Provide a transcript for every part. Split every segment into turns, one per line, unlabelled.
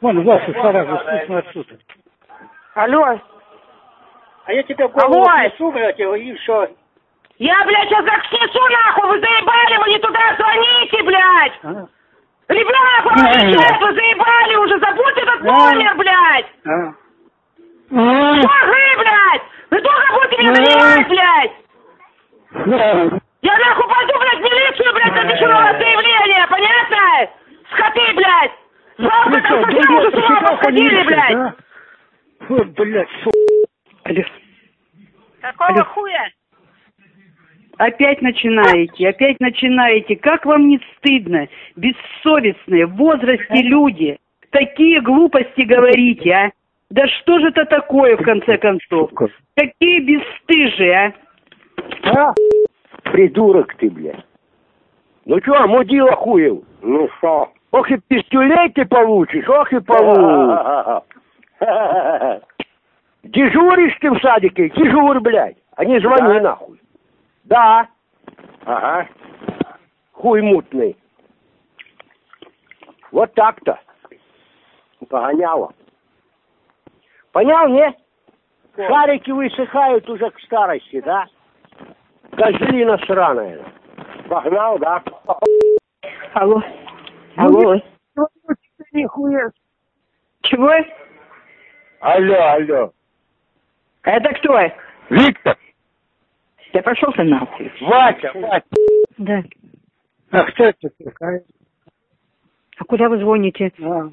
Вон, Вася, Саратов, слышно отсюда.
Алло.
А я тебе голову снесу, блядь, и все.
Я, блядь, сейчас как снесу, нахуй, вы заебали, вы не туда звоните, блядь. Ребята, вы заебали уже, забудьте этот номер, блядь. Что вы, блядь? Вы только будете меня занимать, блядь. Я нахуй пойду, блядь, в милицию, блядь, напишу на вас заявление, понятно? Скоты, блядь. Жалко, там совсем уже с ума посходили, блядь.
Вот, блядь,
Алло.
Какого хуя?
Опять начинаете. Как вам не стыдно? Бессовестные, в возрасте люди. Такие глупости говорите, а? Да что же это такое, в конце концов? Какие бесстыжие,
а? Придурок ты, блядь. Ну чё, мудила хуев? Ну шо? Ох и пистюлей ты получишь, ох и получишь. Дежуришь ты в садике? Дежурь, блядь. А не звони нахуй. Да. Ага. Хуй мутный. Вот так-то. Погоняло. Понял, не? Шарики высыхают уже к старости, да? Козлина сраная. Погнал, да?
Алло.
Нихуя.
Чего?
Алло.
Это кто?
Виктор.
Я пошел ты нахуй.
Вася.
Да.
А кто это такая?
А куда вы звоните?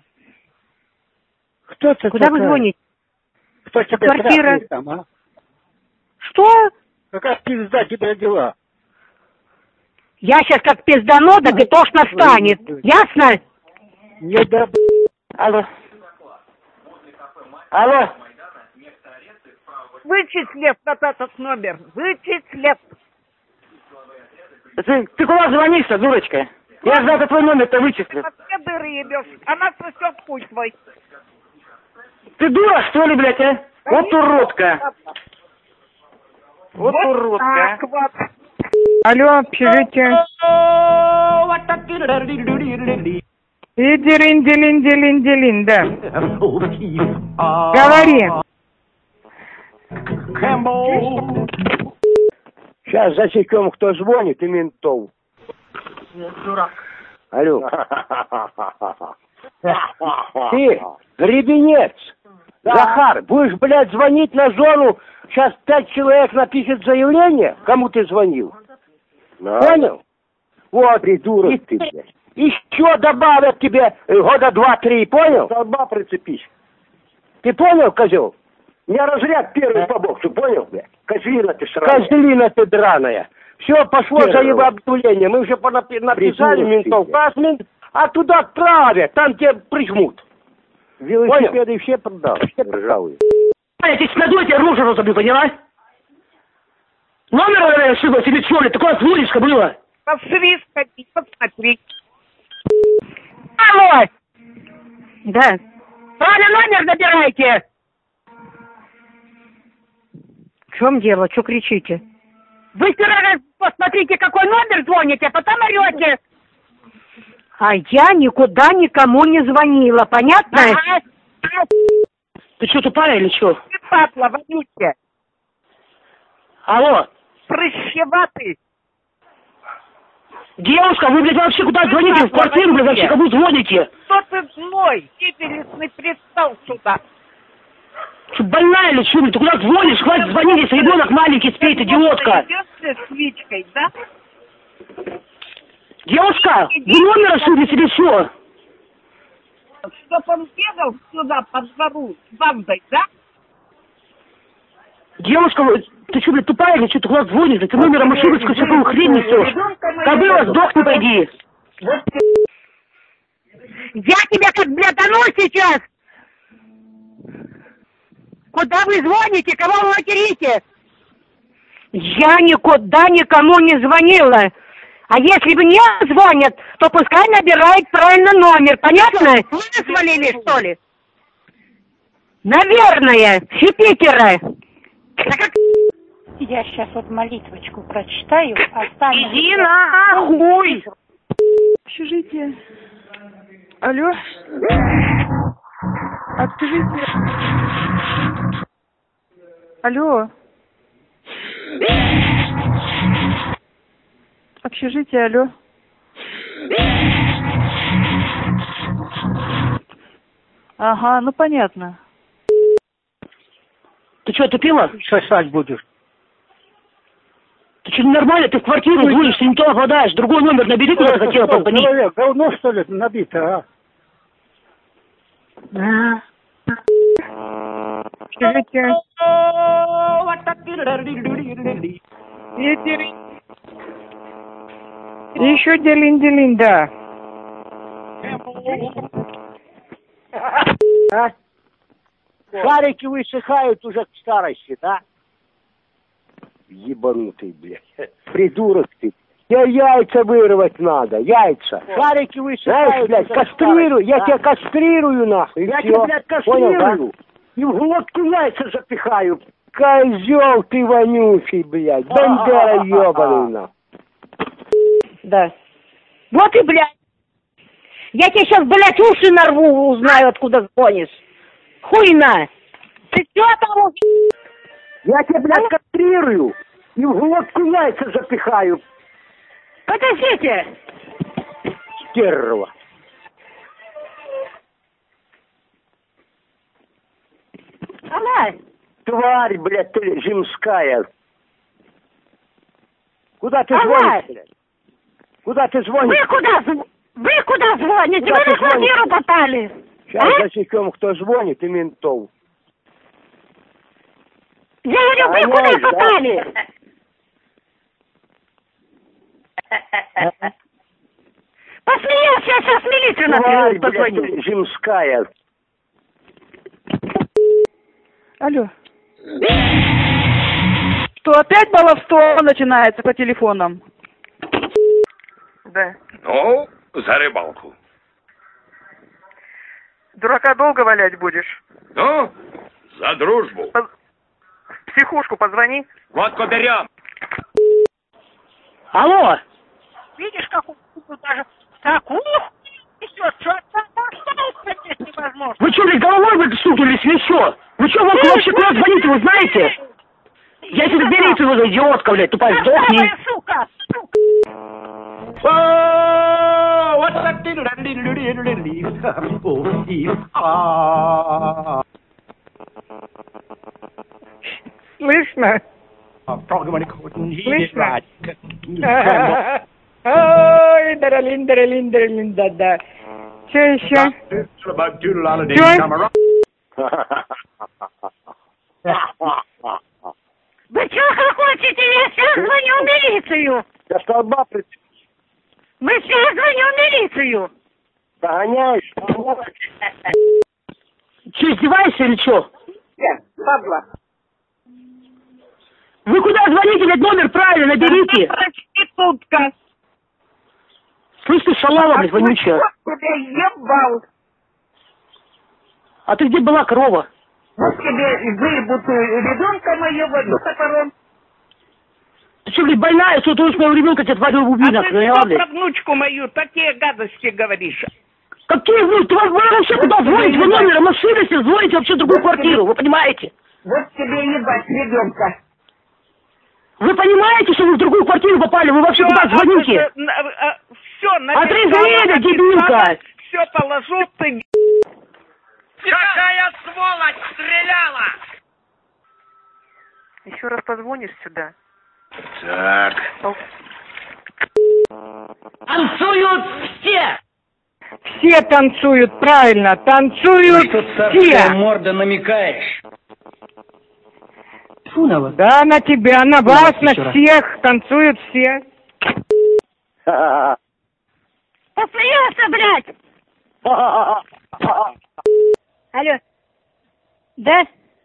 Кто это
Куда
такая?
вы звоните?
Кто тебя
квартира.
трахает там, а?
Что?
Какая пизда тебя родила?
Я сейчас как пизданода, ты тошно встанет. Ясно?
Не да...
Алло.
Вычислив этот номер, вычислив.
Ты куда звонишь-то, дурочка? Я же за твой номер-то вычислил.
Все дыры ебешь, она сосет путь твой.
Ты дура, что ли, блядь, а? Вот уродка. Вот уродка.
Так вот.
Алло, общежитие. Иди-ринди-линди-линди-лин, да. Говори.
Сейчас засекем, кто звонит, и ментов.
Дурак.
Алло. Ты, гребенец. Захар, будешь, блядь, звонить на зону, сейчас 5 человек напишет заявление, кому ты звонил. Понял? Вот, придурок ты, блядь. Еще добавят тебе года 2-3, понял? Столба прицепись. Ты понял, козел? У меня разряд первый по боксу, понял, блядь? Козлина ты сраная. Козлина ты драная. Все, пошло объявление. Мы уже написали ментов. А туда отправят, там тебя прижмут. Велосипеды все продал, ржавые.
Я тебе надуй, я тебе рожу разобью, поняла? Номер ошиблась или что ли? Такое звонишка было.
Посмотри.
Алло! Да.
Правильно номер набирайте.
В чем дело? Что кричите?
Вы сперва посмотрите, какой номер звоните, а потом орете.
А я никуда никому не звонила, понятно?
Ага.
Ты что, тупая или что?
Папла, вонючая.
Алло.
Прыщеватый.
Девушка, вы, блядь, вообще куда звоните? В квартиру, блядь, вообще кому звоните?
Кто ты мой? Сифилисный пристал сюда.
Что, больная или что, блядь? Ты куда звонишь? Хватит звонить, если ребенок маленький спит, идиотка.
Идешь с свечкой, да?
Девушка, вы номер ошиблись или что?
Чтоб он бегал сюда по двору с бандой, да?
Девушка, ты что, блядь, тупая или что? Ты куда звонишь? Ты номером ошиблась, какую хрень несешь? Кобыла, сдохни, пойди.
Я тебя как блядану сейчас! Куда вы звоните? Кого вы материте? Я никуда никому не звонила. А если мне звонят, то пускай набирает правильно номер. Понятно? Вы свалили, что ли? Наверное. С Юпитера.
Я сейчас вот молитвочку прочитаю.
Иди нахуй!
Общежитие. Алло.
Откажите. Алло. Общежитие, алло. Ага, ну понятно.
Ты что, тупила?
Сосать будешь.
Ты что, ненормально? Ты в квартиру звонишь, ты не то обладаешь. Другой номер набери, куда ты хотела позвонить.
Человек, говно, что ли, набито, а?
Общежитие. Еще делин-делин, да.
А? Шарики высыхают уже к старости, да? Ебанутый, блядь. Придурок ты. Тебе яйца вырвать надо, яйца. Шарики высыхают, блядь, кастрирую. Я тебя кастрирую, нахуй. Я тебя, блядь, кастрирую. Понял, да? И в глотку яйца запихаю. Козел ты вонючий, блядь. Бандера ебаный, нахуй.
Да. Вот и, блядь. Я тебе сейчас, блядь, уши нарву, узнаю, откуда звонишь. Хуйна. Ты что там?
Я тебя, блядь, кастрирую. И в глотку яйца запихаю.
Подождите.
Стерва.
Алло.
Тварь, блядь, ты земская. Куда ты
Алло.
звонишь, блядь? Куда ты звонишь?
Вы куда звоните?
Куда
Вы
ты
на квартиру попали.
Сейчас засекем, кто звонит, и ментов.
Я говорю, вы куда попали? Посмеялся, я сейчас милицию
Тварь,
позвоню.
блядь, земская.
Алло. Что, опять баловство начинается по телефонам? Да.
Ну, за рыбалку.
Дурака долго валять будешь?
Ну, за дружбу.
В психушку позвони.
Водку берем.
Алло!
Видишь, как он даже такую несет, что оставить невозможно.
Вы что, блядь, головой в эту стукнулись или что? Вы что, вообще куда звоните, вы знаете? Я тебе милицию вызову, идиотка, блядь, тупая, сдохни.
Сука!
Слышно? Слышно? Ой, даралин, да-да. Что еще?
Вы что хохочете? Я сейчас звоню в милицию.
Я столба
Мы сейчас звоню в милицию.
догоняешь?
Че, издеваешься или что?
Нет, падла.
Вы куда звоните, блядь, номер правильно наберите.
Проститутка.
Слышь ты, шалава, блядь, вонючая.
Тебя ебал.
А ты где была, корова?
Вот тебе выебут ребенка моего топором.
Ты что, блядь, больная? Что ты уж моего ребенка тебя тварь убила?
А ты что про внучку мою такие гадости говоришь?
Какие внучки? Вы вообще куда звоните? Вы номером ошиблись, звоните вообще в другую квартиру, вы понимаете?
Вот тебе ебать ребенка.
Вы понимаете, что вы в другую квартиру попали? Вы вообще куда звоните?
Все,
Отрезвели, дебилка!
Все положу, ты...
Какая сволочь стреляла!
Еще раз позвонишь сюда.
Так.
Танцуют все!
Все танцуют, правильно, танцуют все.
Морда намекаешь. Фу на вас.
Да, на тебя, на вас, на всех, танцуют все.
Посмеялся, блядь! Алло. Да?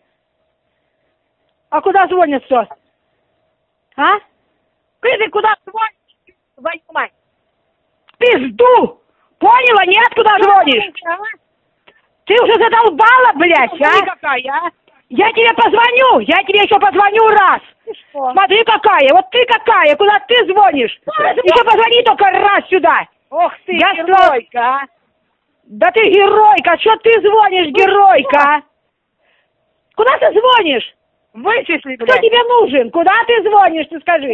А куда звонят-то? А? Ты куда звонишь? Твою мать! Пизду! Поняла, нет, куда звонишь? Ты уже задолбала, блядь, а? Ты какая, а? Я тебе позвоню, я тебе еще позвоню раз. Смотри, какая, вот ты какая, куда ты звонишь? Еще позвони только раз сюда. Ох ты, геройка, а?
Да ты геройка, что ты звонишь, геройка? Куда ты звонишь?
Вычисли,
Кто
блядь.
тебе нужен? Куда ты звонишь, ты скажи?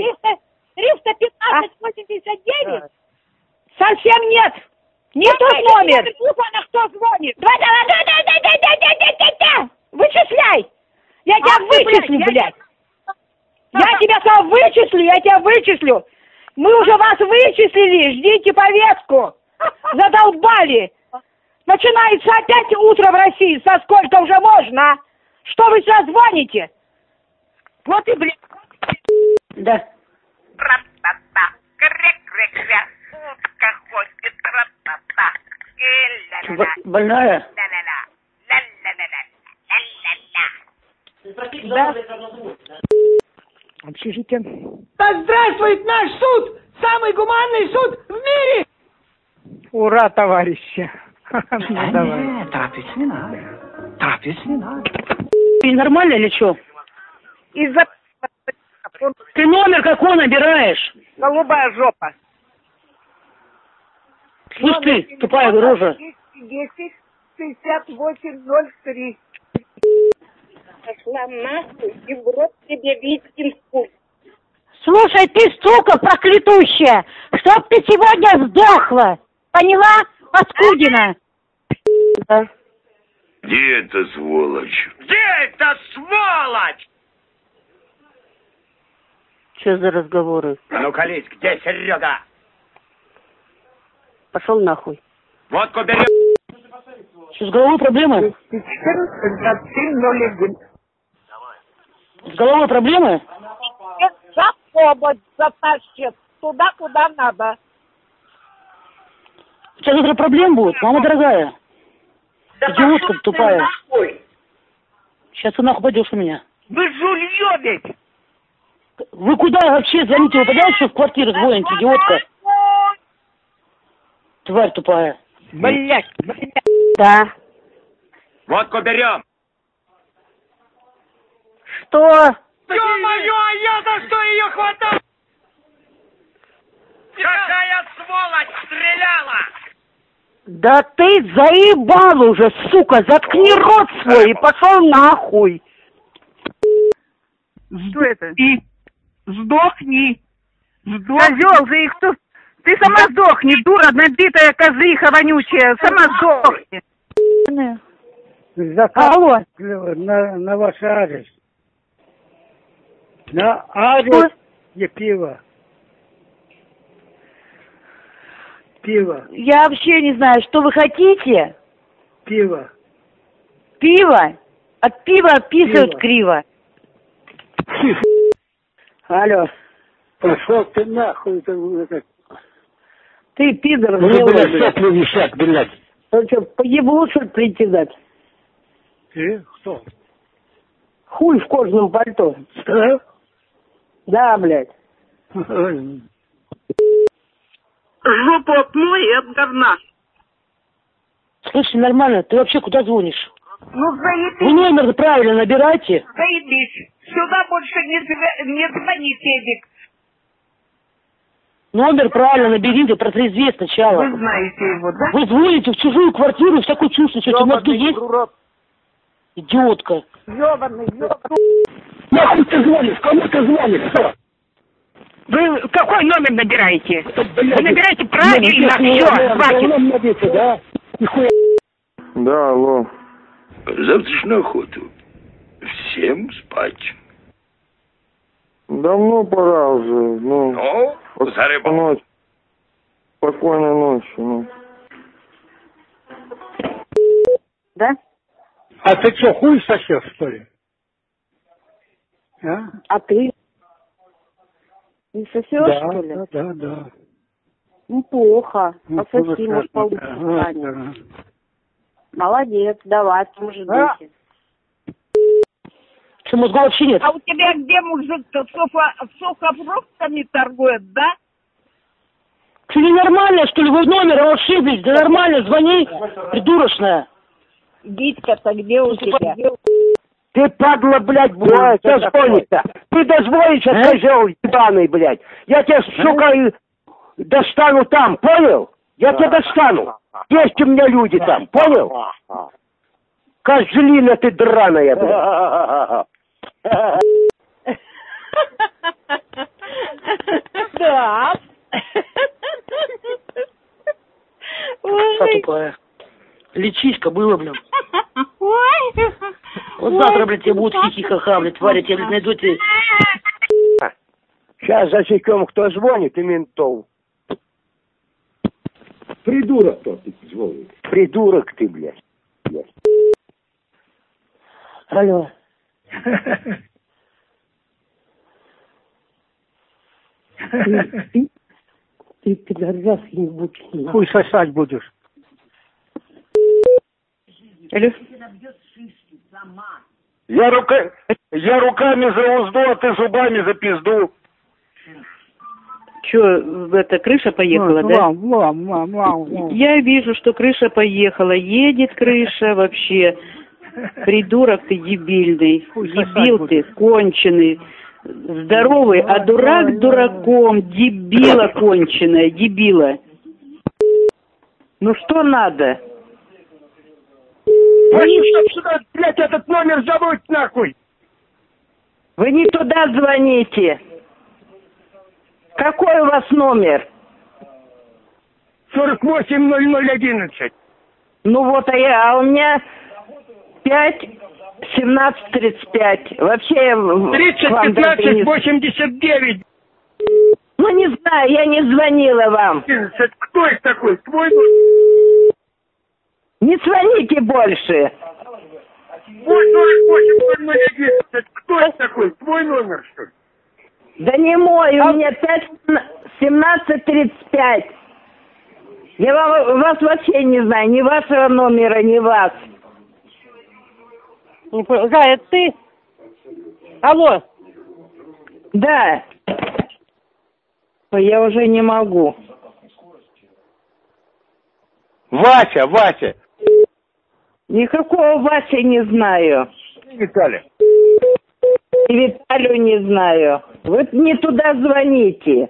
315-89.
Совсем нет. Не тот номер.
Кто звонит?
Вычисляй. Я тебя
ты,
вычислю,
блядь,
блядь. Я тебя сам вычислю, я тебя вычислю. Мы уже вас вычислили, ждите повестку. Задолбали. Начинается опять утро в России. Со сколько уже можно? Что вы сейчас звоните?
Вот и, блядь.
Да.
Тра-та-та, кря-кря-кря, утка ходит, тра-та-та, ля-ля-ля,
Больная?
ля-ля-ля, ля-ля-ля, ля-ля-ля.
Да. Общежитие.
Да здравствует наш суд! Самый гуманный суд в мире!
Ура, товарищи. Ну, давай.
Торопись не надо. Торопись не надо.
Ты нормально или что?
Из-за...
Ты номер какой набираешь?
Голубая жопа.
Слышь ты, тупая рожа.
10 6803.
Пошла нахуй и в рот тебе витькинскую.
Слушай, ты, сука проклятущая, чтоб ты сегодня сдохла. Поняла, паскудина? Да.
Где эта сволочь?
Где эта сволочь?
Что за разговоры?
А ну, колись, где Серега?
Пошел нахуй.
Водку берем.
Что, с головой проблемы?
14
С головой проблемы?
За побыть затащит туда, куда надо.
У тебя завтра проблем будет, мама дорогая. Идиотка тупая. Сейчас ты нахуй пойдешь у меня.
Вы жульё ведь!
Вы куда вообще звоните? Вы понимаете, что в квартиру звоните, идиотка? Тварь тупая.
Блять,
Да.
Водку берем.
Что?
Ё-моё, а я за что ее хватал? Какая сволочь стреляла?
Да ты заебал уже, сука, заткни рот свой и пошел нахуй.
что это? Сдохни. Козел же их кто... Ты сама сдохни, дура, набитая козлиха вонючая. Сама сдохни.
Алло. На ваш адрес. На адрес. Где пиво? Пиво.
Я вообще не знаю, что вы хотите.
Пиво.
Пиво? От пива писают
Пиво.
криво.
Алло. Пошел ты нахуй. Ты пидор.
Ну, блядь, сопли висят, блядь.
Он что, по еблу, что ли, прийти дать? Ты? Кто? Хуй в кожаном пальто. Что? Да, блядь.
Жопу отмой и от говна.
Слушай, нормально, ты вообще куда звонишь?
Ну, заебись.
Вы номер правильно набирайте.
Заебись. Сюда больше не звони, Федик.
Номер правильно наберите, протрезветь сначала.
Вы знаете его, да?
Вы звоните в чужую квартиру и в такой чувство, что мозги есть? Идиотка.
Ёбаный.
Нахуй ты звонишь? Кому ты звонишь? Что?
Вы какой номер набираете? Вы набираете правильно, все, хватит.
Да? Нихуя.
Да, алло.
Завтрашнюю охоту. Всем спать.
Давно пора уже. Ну,
За рыбу.
ночь. Спокойной ночи. Ну.
Да?
А ты что, хуй сосешь, что ли? А?
А ты? Не сосешь,
Да,
что ли?
да.
Ну, плохо.
Ну,
Пососи, может, получше станет. Молодец, давай, в том же духе. Что, мозга вообще нет?
А у тебя где мужик-то сухофруктами торгует, да?
Ты ненормальная, что ли? Вы в номер ошиблись? Да нормально, звони, придурочная.
Витька-то где у тебя?
Ты, падла, блядь, дозвонишься. Ты дозвонишься, козел ебаный, блядь. Я тебя, сука, достану там, понял? Я тебя достану. Есть у меня люди там, понял? Козлина ты драная, блядь.
Да.
Что такое? Лечись-ка было, блин. Вот завтра, блядь, тебе будут хихи-ха-ха, блядь, твари, тебе, блядь, найдут и...
Сейчас засекем, кто звонит, и ментов.
Придурок кто ты звонит?
Придурок ты, блядь.
Алло. Ты пидорас ебучий.
Хуй сосать будешь.
Алло.
Я руками за узду, а ты зубами за пизду.
Че, это крыша поехала, да? Я вижу, что крыша поехала. Едет крыша вообще. Придурок ты дебильный. Дебил ты, конченый. Здоровый, а дурак дураком. Дебила конченая, дебила. Ну что надо?
Они чтоб сюда, блядь, этот номер забудь нахуй.
Вы не туда звоните. Какой у вас номер?
480011.
Ну вот, а у меня 5-17-35. Вообще я
30-15-89.
Ну не знаю, я не звонила вам.
Кто это такой? Твой?
Не звоните больше.
480011. Кто это такой? Твой номер, что ли?
Да не мой, у меня 5-17-35. Я вас вообще не знаю, ни вашего номера, ни вас.
Зая, ты? Алло.
Да. Я уже не могу.
Вася.
Никакого Васи не знаю.
Виталий.
И Виталию не знаю. Вы не туда звоните.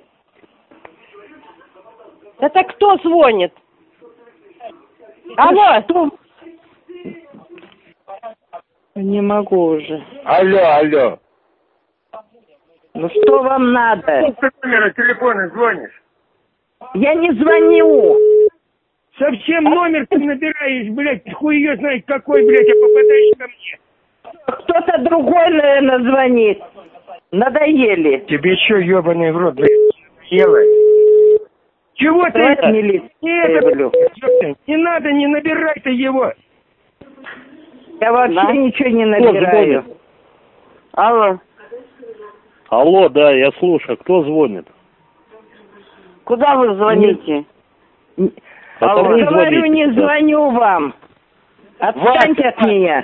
Это кто звонит? Алло.
Что? Не могу уже.
Алло.
Ну что вам надо?
С номера телефона звонишь?
Я не звоню.
Совсем номер ты набираешь, блядь, хуй ее знает какой, блядь, а попадаешь ко мне.
Кто-то другой, наверное, звонит. Надоели.
Тебе что, ебаный в рот, блядь, ела? Чего ты? Не надо, не набирай ты его.
Я вообще ничего не набираю. Алло.
Алло, да, я слушаю. Кто звонит?
Куда вы звоните?
Алло.
Говорю, не звоню вам. Отстаньте от меня.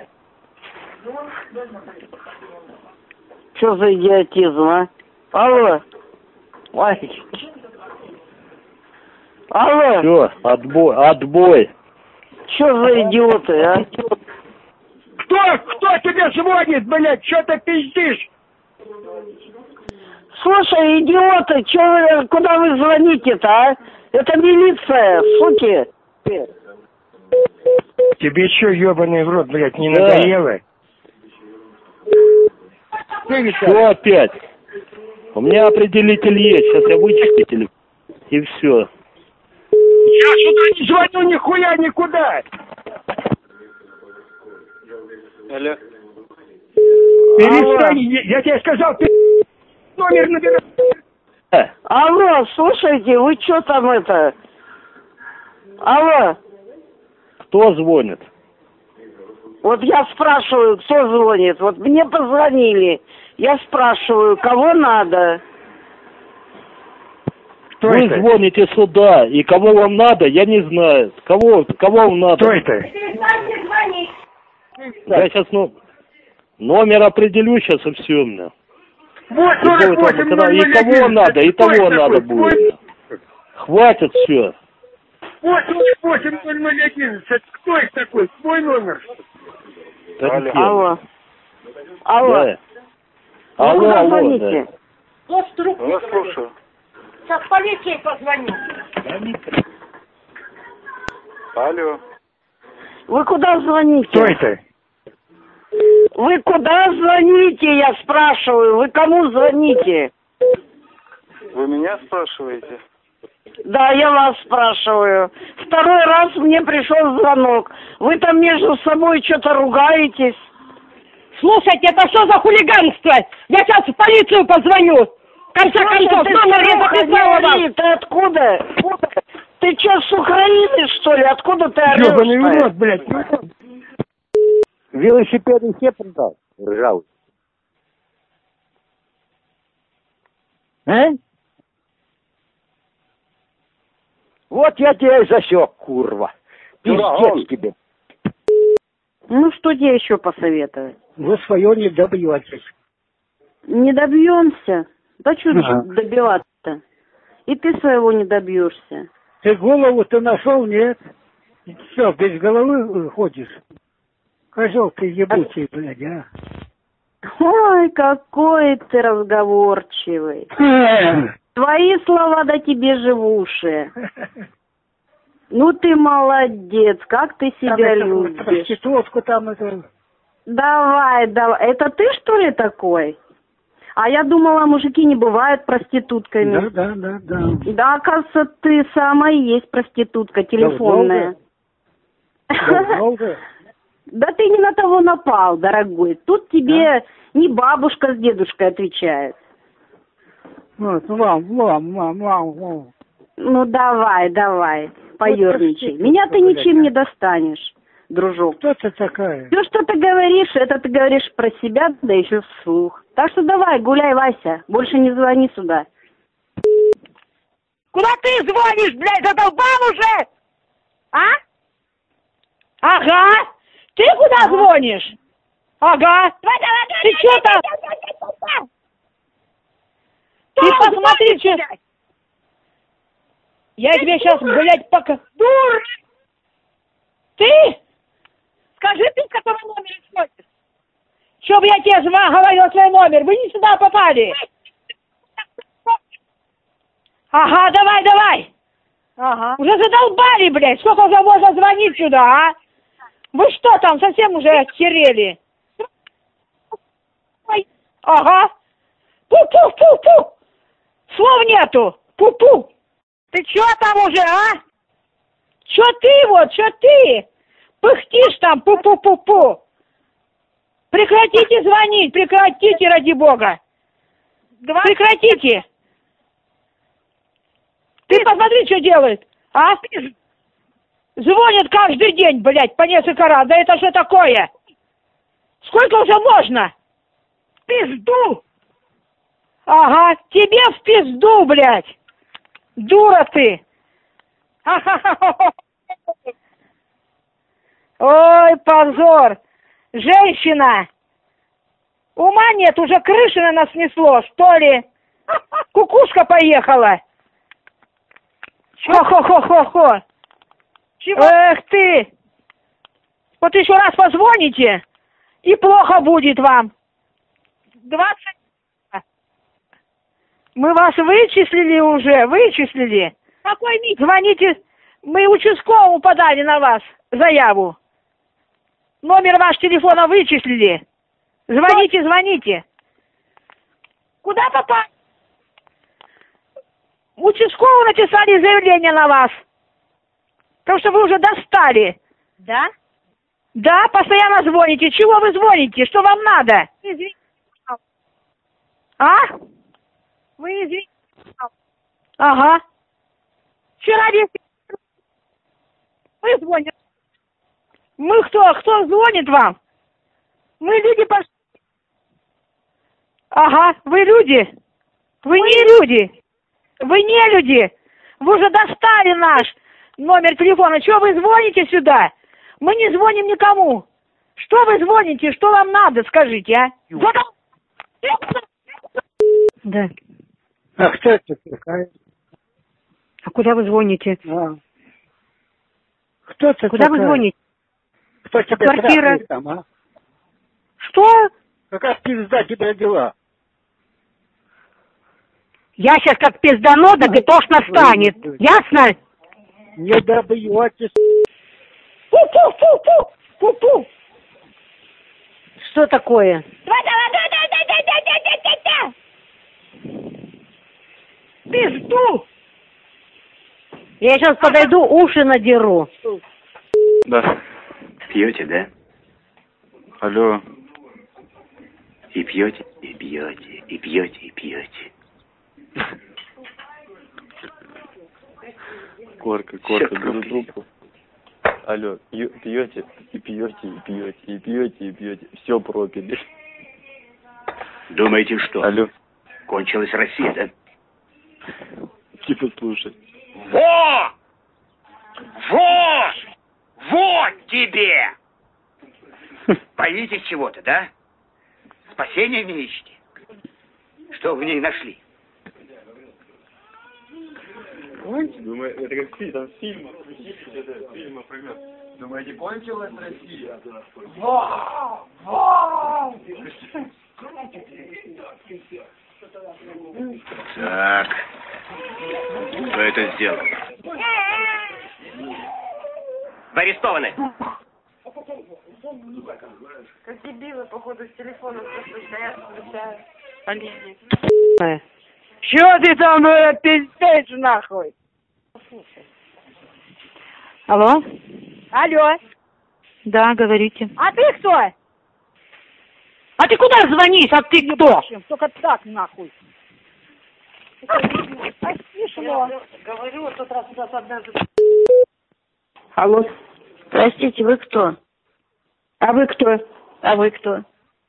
Что за идиотизм, а? Алло. Ой. Алло.
Все, отбой.
Что за идиоты, а?
Кто тебе звонит, блядь? Что ты пиздишь?
Слушай, идиоты, куда вы звоните-то, а? Это милиция, суки.
Тебе что, ебаный в рот, блядь, не надоело?
Что опять? У меня определитель есть, сейчас я вычислю телефон. И все.
Я сюда не звоню нихуя никуда.
Алло.
Перестань, я тебе сказал, ты номер набирай.
Алло, слушайте, вы что там это? Алло.
Кто звонит?
Вот я спрашиваю, кто звонит. Вот мне позвонили. Я спрашиваю, кого надо.
Кто
Вы
это?
звоните сюда, и кого вам надо, я не знаю. Кого вам надо?
Кто это?
Я сейчас номер определю сейчас и все у меня.
Вот,
И кого надо, и того надо будет. Хватит все.
88011. Кто это такой? Твой номер?
Алло. Алло.
Да. Алло,
звоните?
да.
Вот трубку.
Я слушаю.
Сейчас полиции позвоню.
Алло.
Вы куда звоните?
Кто это?
Вы куда звоните, я спрашиваю? Вы кому звоните?
Вы меня спрашиваете?
Да, я вас спрашиваю. Второй раз мне пришел звонок. Вы там между собой что-то ругаетесь.
Слушайте, это что за хулиганство? Я сейчас в полицию позвоню. В конце концов, номер я записала вас.
Ты откуда? Ты что, с Украины, что ли? Откуда ты орешь?
Ёбаный урод, блядь.
Велосипеды все продал? Ржавый. А? Вот я тебя и засек, курва. Пиздец тебе.
Ну, что тебе еще посоветовать?
Вы свое не добьетесь.
Не добьемся. Да что добиваться-то? И ты своего не добьешься.
Ты голову-то нашел, нет? Все, без головы ходишь. Козел ты ебучий, блядь, а.
Ой, какой ты разговорчивый. Твои слова да тебе живушие. Ну ты молодец, как ты себя любишь.
Проститутку там это...
Давай. Это ты, что ли, такой? А я думала, мужики не бывают проститутками.
Да.
Да, оказывается, ты сама и есть проститутка телефонная. Да ты не на того напал, дорогой. Тут тебе не бабушка с дедушкой отвечают.
Вот, мам.
Ну давай, поерничай. Меня ты ничем не достанешь, дружок.
Кто ты такая?
Все, что ты говоришь, это ты говоришь про себя, да еще вслух. Так что давай, гуляй, Вася, больше не звони сюда.
Куда ты звонишь, блядь, задолбал уже? А? Ага. Ты куда звонишь? Ага. Ты что там? Ты посмотри, что... Я тебе сейчас, блядь, пока... Дур! Ты? Скажи ты, с которого номера звонишь. Чтоб я тебе говорил свой номер. Вы не сюда попали. Ага, давай. Ага. Уже задолбали, блядь. Сколько уже можно звонить сюда, а? Вы что там, совсем уже отхерели? Ага. Пу-пу-пу-пу. Слов нету. Пу-пу. Ты чё там уже, а? Чё ты? Пыхтишь там, пу-пу-пу-пу. Прекратите звонить, прекратите, ради бога. Прекратите. Ты посмотри, что делает, а? Звонят каждый день, блядь, по несколько раз. Да это что такое? Сколько уже можно? В пизду. Ага, тебе в пизду, блядь. Дура ты. Ой, позор. Женщина. Ума нет, уже крыши на нас снесло, что ли? Кукушка поехала. Хо-хо-хо-хо-хо. Эх ты. Вот еще раз позвоните, и плохо будет вам. 20. Мы вас вычислили уже, Какой миг? Звоните, мы участковому подали на вас заяву. Номер ваш телефона вычислили. Звоните. Куда попали? Участковому написали заявление на вас. Потому что вы уже достали. Да? Да, постоянно звоните. Чего вы звоните? Что вам надо? Извините. А? Вы извините. Ага. Вчера весь... Вы звоните. Мы кто? Кто звонит вам? Мы люди пошли. Ага, вы люди. Вы не люди. Вы не люди. Вы уже достали наш номер телефона. Чего вы звоните сюда? Мы не звоним никому. Что вы звоните? Что вам надо, скажите, а? Да.
А кто это такая?
А куда вы звоните?
Кто это
куда
такая?
Вы звоните?
Кто тебя
квартира
там, а?
Что?
Какая пизда тебя дела?
Я сейчас как пизданодок и тошно станет. Ясно?
Не добьетесь.
Фу-фу-фу-фу! Фу-фу! Что такое? Пизду! Я сейчас подойду, уши надеру.
Да. Пьете, да?
Алло.
И пьете, и пьете, и пьете, и пьете.
Корка, беру трубку. Алло, пьете, и пьете, и пьете, и пьете, и пьете. Все пропили.
Думаете, что?
Алло.
Кончилась Россия, да?
Типа, слушай.
Во! Во! Вот тебе! Боитесь чего-то, да? Спасения не ищете? Что вы в ней нашли?
Думаю, это как там фильмы, например. Думаете, кончилась Россия?
Так. Кто это сделал? Вы арестованы.
Как дебилы, походу, с телефона стоят, включают.
Чё ты там пиздец нахуй?
Алло?
Алло.
Да, говорите.
А ты кто?
А ты куда звонишь? А ты кто?
Только так нахуй. Смешно.
Говорю, вот тот раз у нас одна...
Алло.
Простите, вы кто?
А вы кто?
А вы кто?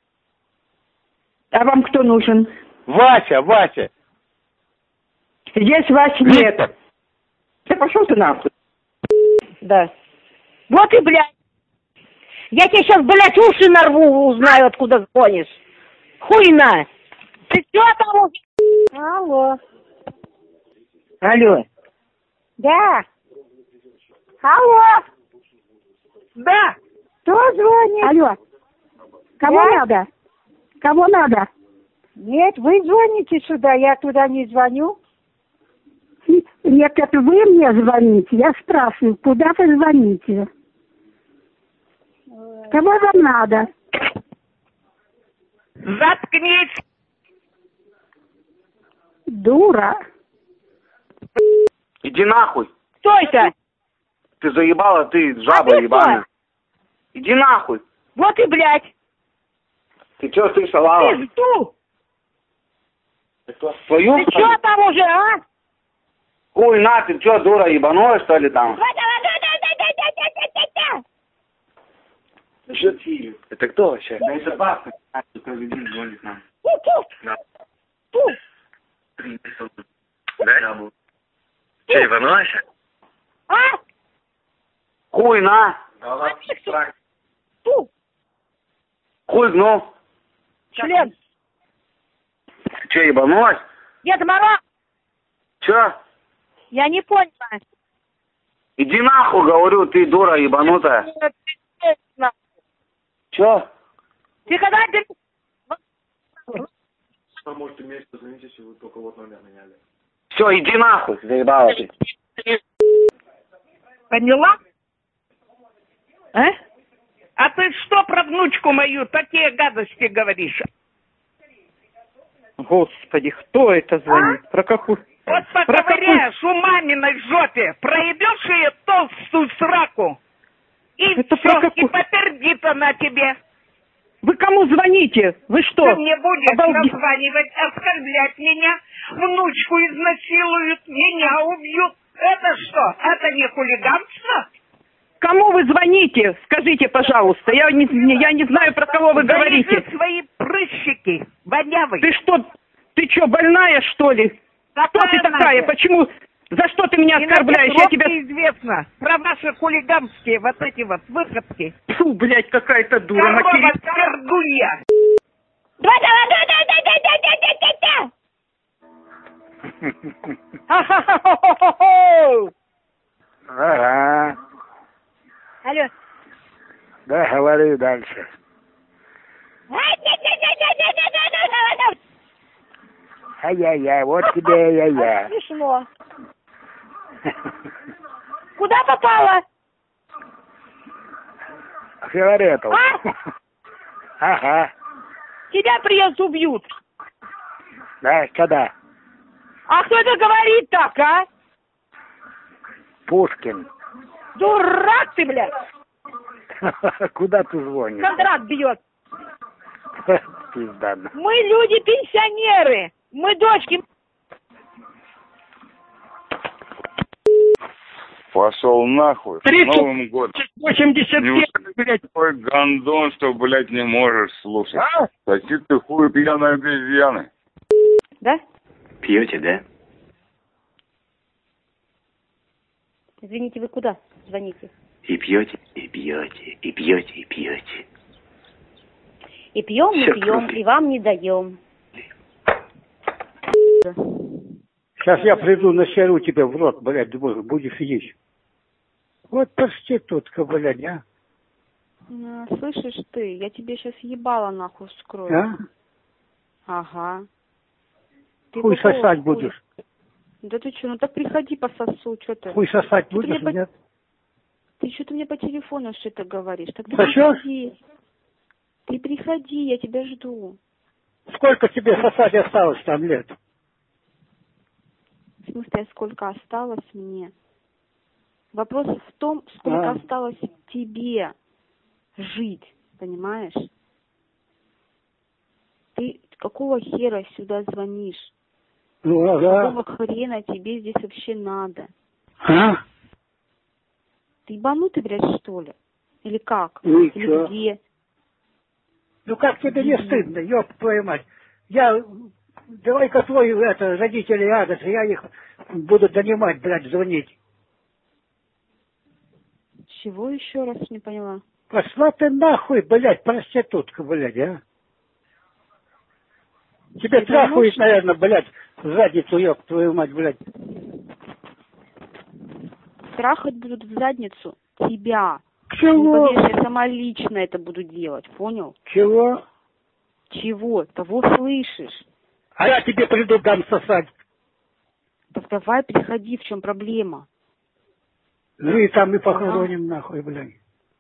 А вам кто нужен?
Вася.
Здесь Васи нет. Да пошел ты нахуй.
Да.
Вот и, блядь. Я тебе сейчас, блядь, уши нарву, узнаю, откуда звонишь. Хуйна. Ты что там уже?
Алло.
Алло.
Да. Алло.
Да.
Кто звонит?
Алло. Кого
Да?
надо? Кого надо?
Нет, вы звоните сюда, я туда не звоню.
Нет, это вы мне звоните. Я спрашиваю, куда вы звоните? Кого вам надо?
Заткнись!
Дура.
Иди нахуй.
Кто это?
Ты заебала, ты жаба
ты
ебаная.
кто?
Иди нахуй.
Вот и, блядь.
Ты чё слышала?
Пизду.
Твою?
Ты чё там уже, а?
Хуй на, ты чё, дура ебаная, что ли, там? Это кто вообще? Да это бабка. Каждый день звонит нам. Да? Че, ебанулась?
А?
Хуй на. Хуй гнул.
Член.
Че, ебанулась?
Дед Мороз.
Че?
Я не поняла.
Иди нахуй, говорю, ты дура ебанутая. Че?
Ты когда ты...
Может, месяц позвоните, если вы только вот номер меняли.
Все, иди нахуй, заебала ты.
Поняла?
А?
А ты что про внучку мою такие гадости говоришь?
Господи, кто это звонит? Про какую?
Вот поковыряешь у маминой жопе, проебешь ее толстую сраку, и
Это
все,
про какую?
и попердит она тебе.
Вы кому звоните? Вы что?
Ты мне будешь
обалде-
названивать, оскорблять меня, внучку изнасилуют, меня убьют. Это что? Это не хулиганство?
Кому вы звоните? Скажите, пожалуйста. Я не знаю, про кого вы говорите.
Завяжи свои прыщики, вонявый.
Ты что? Ты что, больная, что ли? Кто ты такая? Почему? За что ты меня оскорбляешь? Я тебя...
известно про ваши хулиганские вот эти вот выходки.
Фу, блядь, какая-то дура.
Корова
матерись.
пердунья.
Ага.
Алло.
Да, говори дальше. Ай-яй-яй, вот тебе ай-яй-яй.
Смешно. Куда попала?
Сигарету.
А?
Ага.
Тебя приезд убьют.
Да, когда?
А кто это говорит так, а?
Пушкин.
Дурак ты, блядь.
Куда ты звонишь?
Кондрат бьет.
Пизда.
Мы люди-пенсионеры. Мы дочки.
Пошел нахуй.
30,
С Новым годом.
85, блядь.
Такой гандон, что, блядь, не можешь слушать.
А?
Такие ты хуй пьяные обезьяны.
Да?
Пьете, да?
Извините, вы куда звоните?
И пьете, и пьете, и пьете, и пьете.
И пьем, и
Всё
пьем,
кровь.
и вам не даем.
Сейчас я приду, насеру тебе в рот, блядь, будешь есть. Вот проститутка, блядь, а?
Слышишь ты, я тебе сейчас ебало нахуй вскрою.
А?
Ага. Ты
Хуй
какого
сосать
хуя?
будешь.
Да ты что, ну так приходи пососу, что ты?
Хуй сосать
Что ты
будешь,
мне
нет?
Ты что-то мне по телефону что-то говоришь. Так ты
Сосёшь?
приходи. Ты приходи, я тебя жду.
Сколько тебе сосать осталось там лет?
В смысле, сколько осталось мне? Вопрос в том, сколько осталось тебе жить, понимаешь? Ты какого хера сюда звонишь?
Ну, ага.
Какого хрена тебе здесь вообще надо?
А?
Ты ебанутый, блядь, что ли? Или как?
Ну и
Или
чё?
где?
Ну как тебе не стыдно, ёб твою мать? Давай-ка твой, родители адрес, я их буду донимать, блядь, звонить.
Чего еще раз не поняла?
Пошла ты нахуй, блядь, проститутка, блядь, а? Тебе трахают, наверное, блядь, в задницу, ёб твою мать, блядь.
Трахать будут в задницу тебя.
Чего?
Не поверишь, я сама лично это буду делать, понял?
Чего?
Чего? Того слышишь?
А я тебе приду, дам сосать.
Так давай приходи, в чем проблема?
Ну и там и похороним, нахуй, блядь.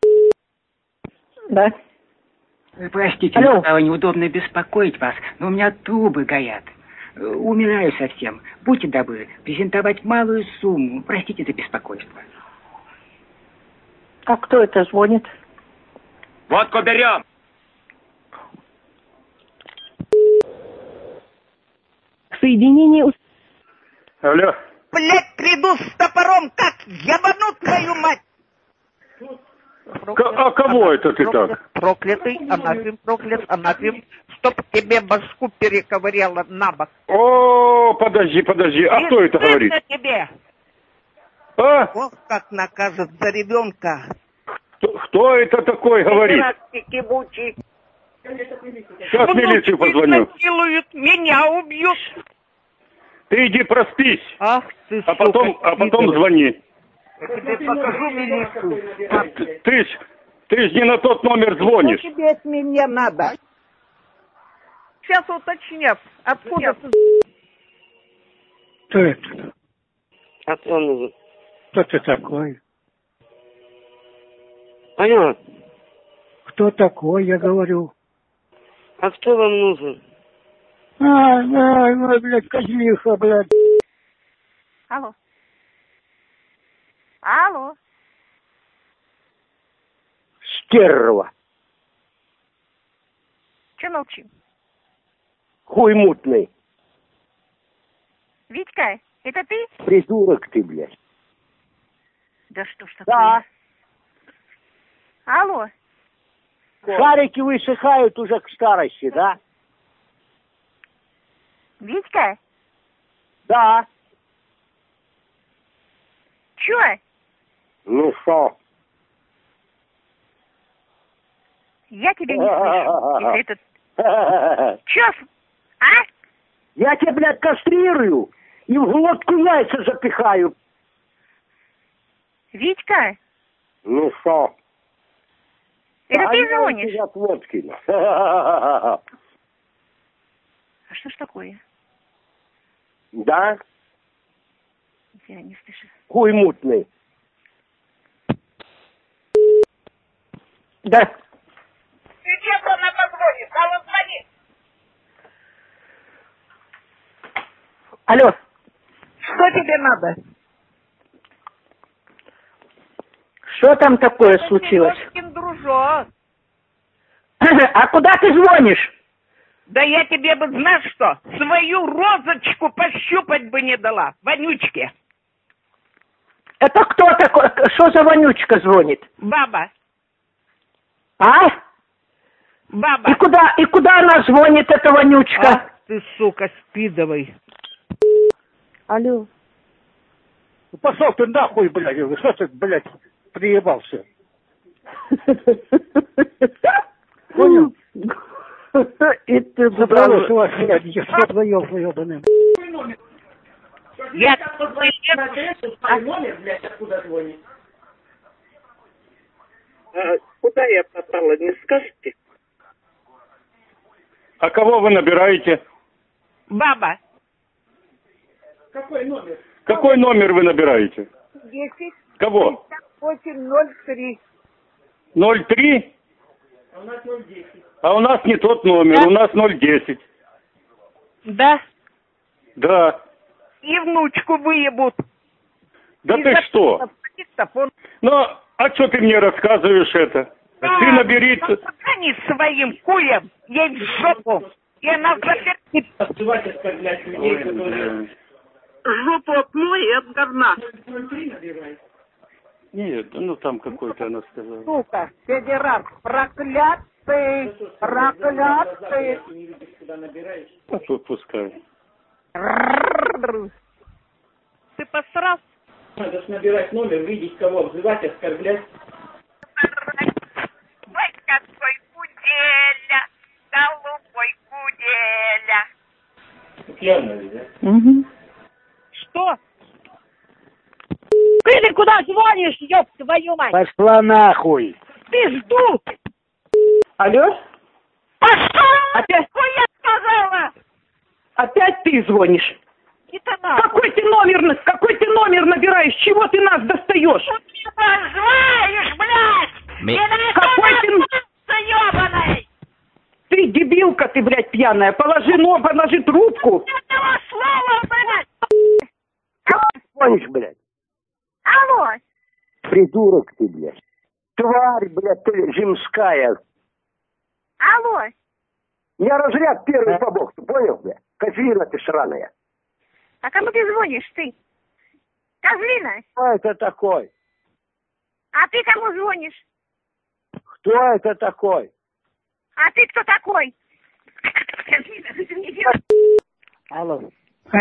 Да.
Простите, неудобно беспокоить вас, но у меня трубы горят. Умираю совсем. Будьте добры, презентовать малую сумму. Простите за беспокойство.
А кто это звонит?
Водку берем.
Соединение...
Алло.
Блядь, приду с топором, как ебану твою мать!
А кого это ты так?
Проклятый, анафем, чтоб тебе башку перековыряло на бок.
О, подожди. А кто это говорит?
Тебе.
А?
Бог как накажет за ребенка.
Кто это такой говорит? Сейчас милицию позвоню.
Насилуют, меня убьют.
Ты иди проспись.
Ах ты,
а потом звони.
Я тебе покажу милицию.
Ты ж не на тот номер звонишь.
Что тебе от меня надо? Сейчас уточню. Откуда ты?
Кто это?
А кто нужен?
Кто ты такой?
Понятно.
Кто такой, я говорю.
А кто вам нужен?
Ой, блядь, козлиха, блядь.
Алло. Алло.
Стерва.
Че молчим?
Хуй мутный.
Витька, это ты?
Придурок ты, блядь.
Да что ж такое?
Да.
Алло.
Шарики высыхают уже к старости, да?
Витька?
Да.
Чё?
Ну что?
Я тебя не слышу. Если это... Чё? А?
Я тебя, блядь, кастрирую и в глотку яйца запихаю.
Витька?
Ну что?
Это ты звонишь?
От водки.
А что ж такое?
Да?
Я не слышу.
Хуй мутный.
Да.
Ты чем она позвонит? А вот звони.
Алло.
Что тебе надо?
Что там такое случилось?
Сережкин дружок.
А куда ты звонишь?
Да я тебе бы, знаешь что, свою розочку пощупать бы не дала, вонючке.
Это кто такой? Что за вонючка звонит?
Баба.
А?
Баба.
И куда она звонит, эта вонючка?
Ах ты, сука, спидовый.
Алло.
Ну, пошел ты нахуй, блядь. Что ты, блядь, приебался? Понял?
И ты
забралась у вас, блядь, что твоем ебаным.
Я
номер, блядь, откуда звонит?
куда я попала, не скажете?
А кого вы набираете?
Баба.
Какой номер?
Какой номер вы набираете?
10.
Кого?
803.
03?
А у нас 010.
А у нас не тот номер,
Да.
у нас 010.
Да.
Да.
И внучку выебут.
Да
И
ты
за-
что?
Диктофон.
Ну, а что ты мне рассказываешь это?
Да,
Ты набери...
позвони своим кулем, ей в жопу. И она заперти
Обзывательство, блядь, людей, которые...
жопу отмой и от говна.
03 набирай.
Нет, ну там какой-то она сказала.
Сука, федерант, проклятый, проклятый.
А тут пускай.
Ты посрал?
Надо ж набирать номер, видеть кого, обзывать, оскорблять.
Ой, какой куделя, голубой куделя.
Пьяная, да?
Угу. Что? Ты куда звонишь, ёб твою мать?
Пошла нахуй.
Пизду!
Алло?
Пошла!
Опять?
Хуй я сказала!
Опять ты звонишь?
Это надо.
Какой ты номер набираешь? Чего ты нас достаешь?
Ты позваешь, блядь!
Какой ты...
ёбаный!
Ты дебилка ты, блядь, пьяная. Положи трубку.
Этого слова, блядь!
Звонишь, блядь?
Алло!
Придурок ты, блядь. Тварь, блядь, ты земская.
Алло!
Я разряд первый побок, ты понял, блядь? Козлина ты сраная.
А кому ты звонишь, ты? Козлина?
Кто это такой?
А ты кому звонишь?
Кто это такой?
А ты кто такой? Козлина, ты мне делаешь?
Алло.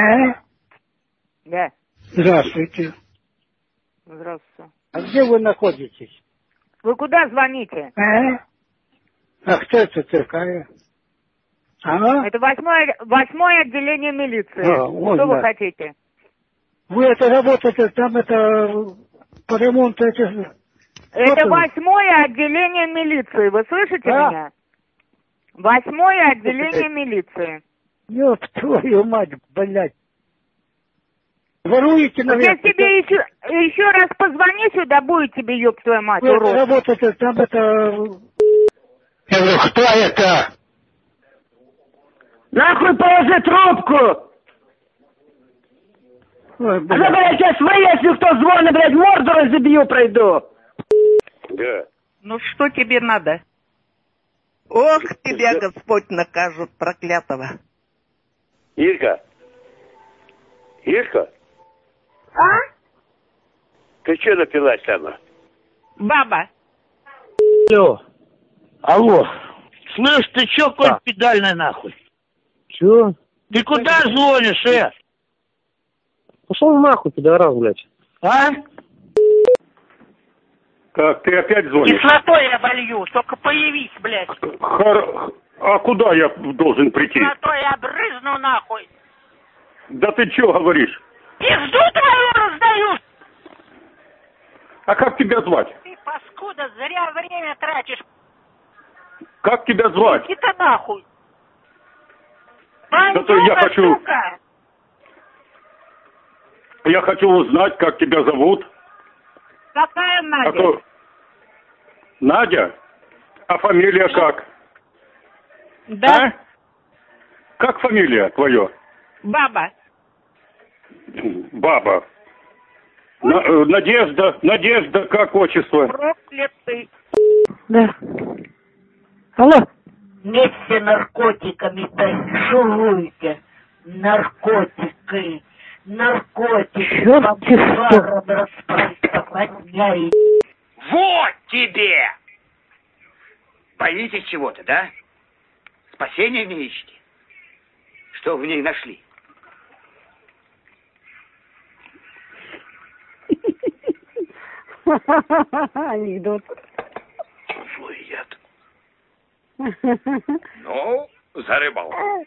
Да.
Здравствуйте.
Здравствуйте.
А где вы находитесь?
Вы куда звоните?
А кто это такая? А?
Это восьмое отделение милиции.
Вот,
Что вы
да.
хотите?
Вы это работаете, там это по ремонту этих...
Это
Вот
восьмое отделение милиции. Вы слышите
А?
меня? Восьмое отделение милиции.
Ёб твою мать, блядь. Воруете,
Вот
наверное.
я тебе еще раз позвони сюда, будет тебе, ёб твою мать,
Вы
урод.
работаете, там это... Я говорю, кто это?
Нахуй положи трубку!
Ой,
А
блядь.
то, блядь, я свои, если кто звонит, блядь, морду разобью, пройду.
Да.
Ну что тебе надо? Ох, тебя Господь накажет, проклятого.
Ирка? Ирка?
А?
Ты что напилась сама?
Баба.
Алло. Слышь, ты чё, коль педальная нахуй?
Чё?
Ты куда звонишь,
Пошел нахуй, пидорас, блядь.
А?
Так, ты опять звонишь?
Кислотой я волью, только появись, блядь.
А куда я должен прийти?
Кислотой я брызну нахуй.
Да ты чё говоришь?
Пизду твою раздаю.
А как тебя звать?
Ты, паскуда, зря время тратишь.
Как тебя звать?
Иди-то нахуй.
Да то я хочу...
Сука.
Я хочу узнать, как тебя зовут.
Какая
А
Надя?
то... Надя? А фамилия как?
Да.
А? Как фамилия твоя?
Баба.
Баба. Надежда, как отчество?
Проклятый.
Да. Алло.
Вместе наркотиками торгуете. Наркотики. Наркотики. Распространяете.
Вот тебе! Боитесь чего-то, да? Спасения не ищете? Что в ней нашли?
Анекдот.
Злой яд. Ну, за рыбалку.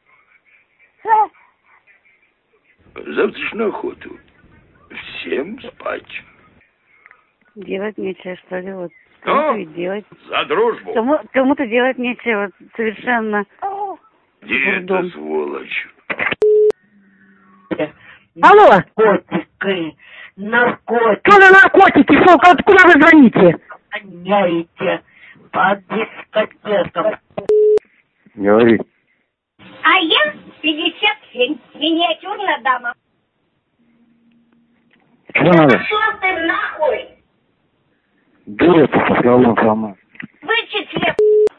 Завтрашнюю охоту. Всем спать.
Делать нечего, что ли, вот.
Ну,
Кому-то ведь делать.
За дружбу.
Кому-то делать нечего, совершенно.
Где эта сволочь?
Алло!
Наркотики. Наркотики.
Что за наркотики? Откуда вы звоните?
Гоняете по дискотекам.
Говори.
А я 57, миниатюрная дама.
Что надо?
Пошла ты нахуй!
Дура ты пошла сама.
Вычисли!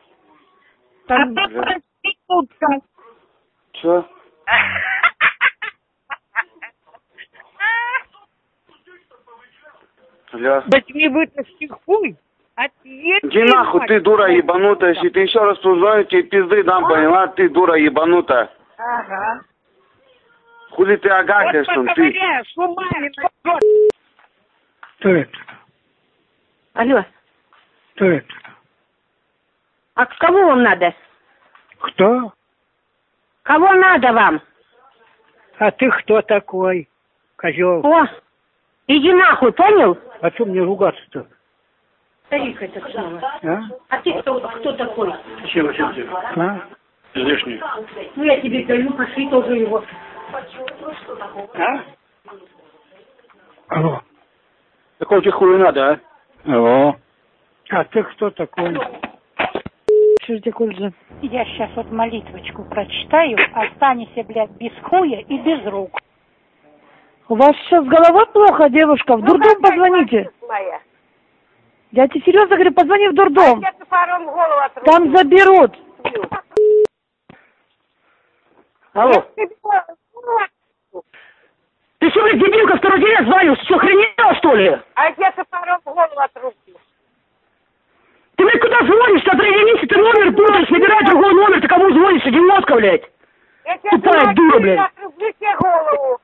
Что?
Возьми вытащи хуй. Отъедь.
Иди нахуй, ты дура ебанутая. Если ты еще раз узнаю, тебе пизды дам, поняла? Ты дура ебанутая.
Ага.
Хули ты агакаешь там, ты?
Кто это?
Алло.
Кто это?
А кого вам надо?
Кто?
Кого надо вам?
А ты кто такой, козел?
О, иди нахуй, понял?
А что мне ругаться-то?
Старик это снова.
А?
Ты кто такой?
Чем?
А?
Здешний.
Ну я тебе говорю, пошли тоже его.
А? Алло.
Какого тебе хуя надо, а?
Алло. А ты кто такой?
Что тебе кольза?
Я сейчас вот молитвочку прочитаю, останешься, блядь, без хуя и без рук.
У вас сейчас с головой плохо, девушка? В дурдом позвоните.
Моя.
Я тебе серьезно говорю, позвони в дурдом.
Я топором голову отрублю.
Там заберут.
Алло.
Ты что, блядь, дебилка, второй день звонил? Что, охренела, что ли?
А я топором голову отрублю.
Ты, блядь, куда звонишь? Ты определись, ты номер путаешь, набирай другой номер, ты кому звонишь, идиотка, блядь?
Я тебе
Тупая дура, блядь.
отрублю тебе голову.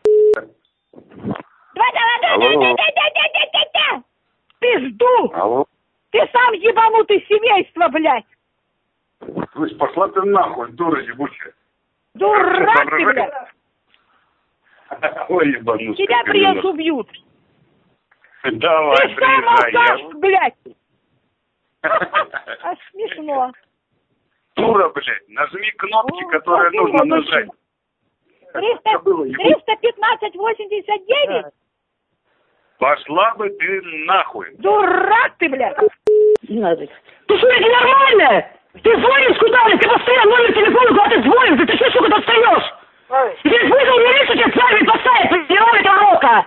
Да. Пизду!
Алло.
Ты сам ебанутый семейство, блядь!
Слышь, пошла ты нахуй, дура ебучая.
Дурак ты, блядь!
Ой, ебанусь.
Тебя приедут, убьют!
Давай,
Ты сам алкаш, блядь! А смешно.
Дура, блядь, нажми кнопки, которые нужно нажать.
315-89?
Пошла бы ты нахуй.
Дурак ты, блядь!
Не надо. Ты что, это нормально? Ты звонишь куда, блядь? Ты постоянно номер телефона, куда ты звонишь? Да ты что, сука, достаешь? Здесь вызвал милицию, тебя сами поставят, понимаете, рока!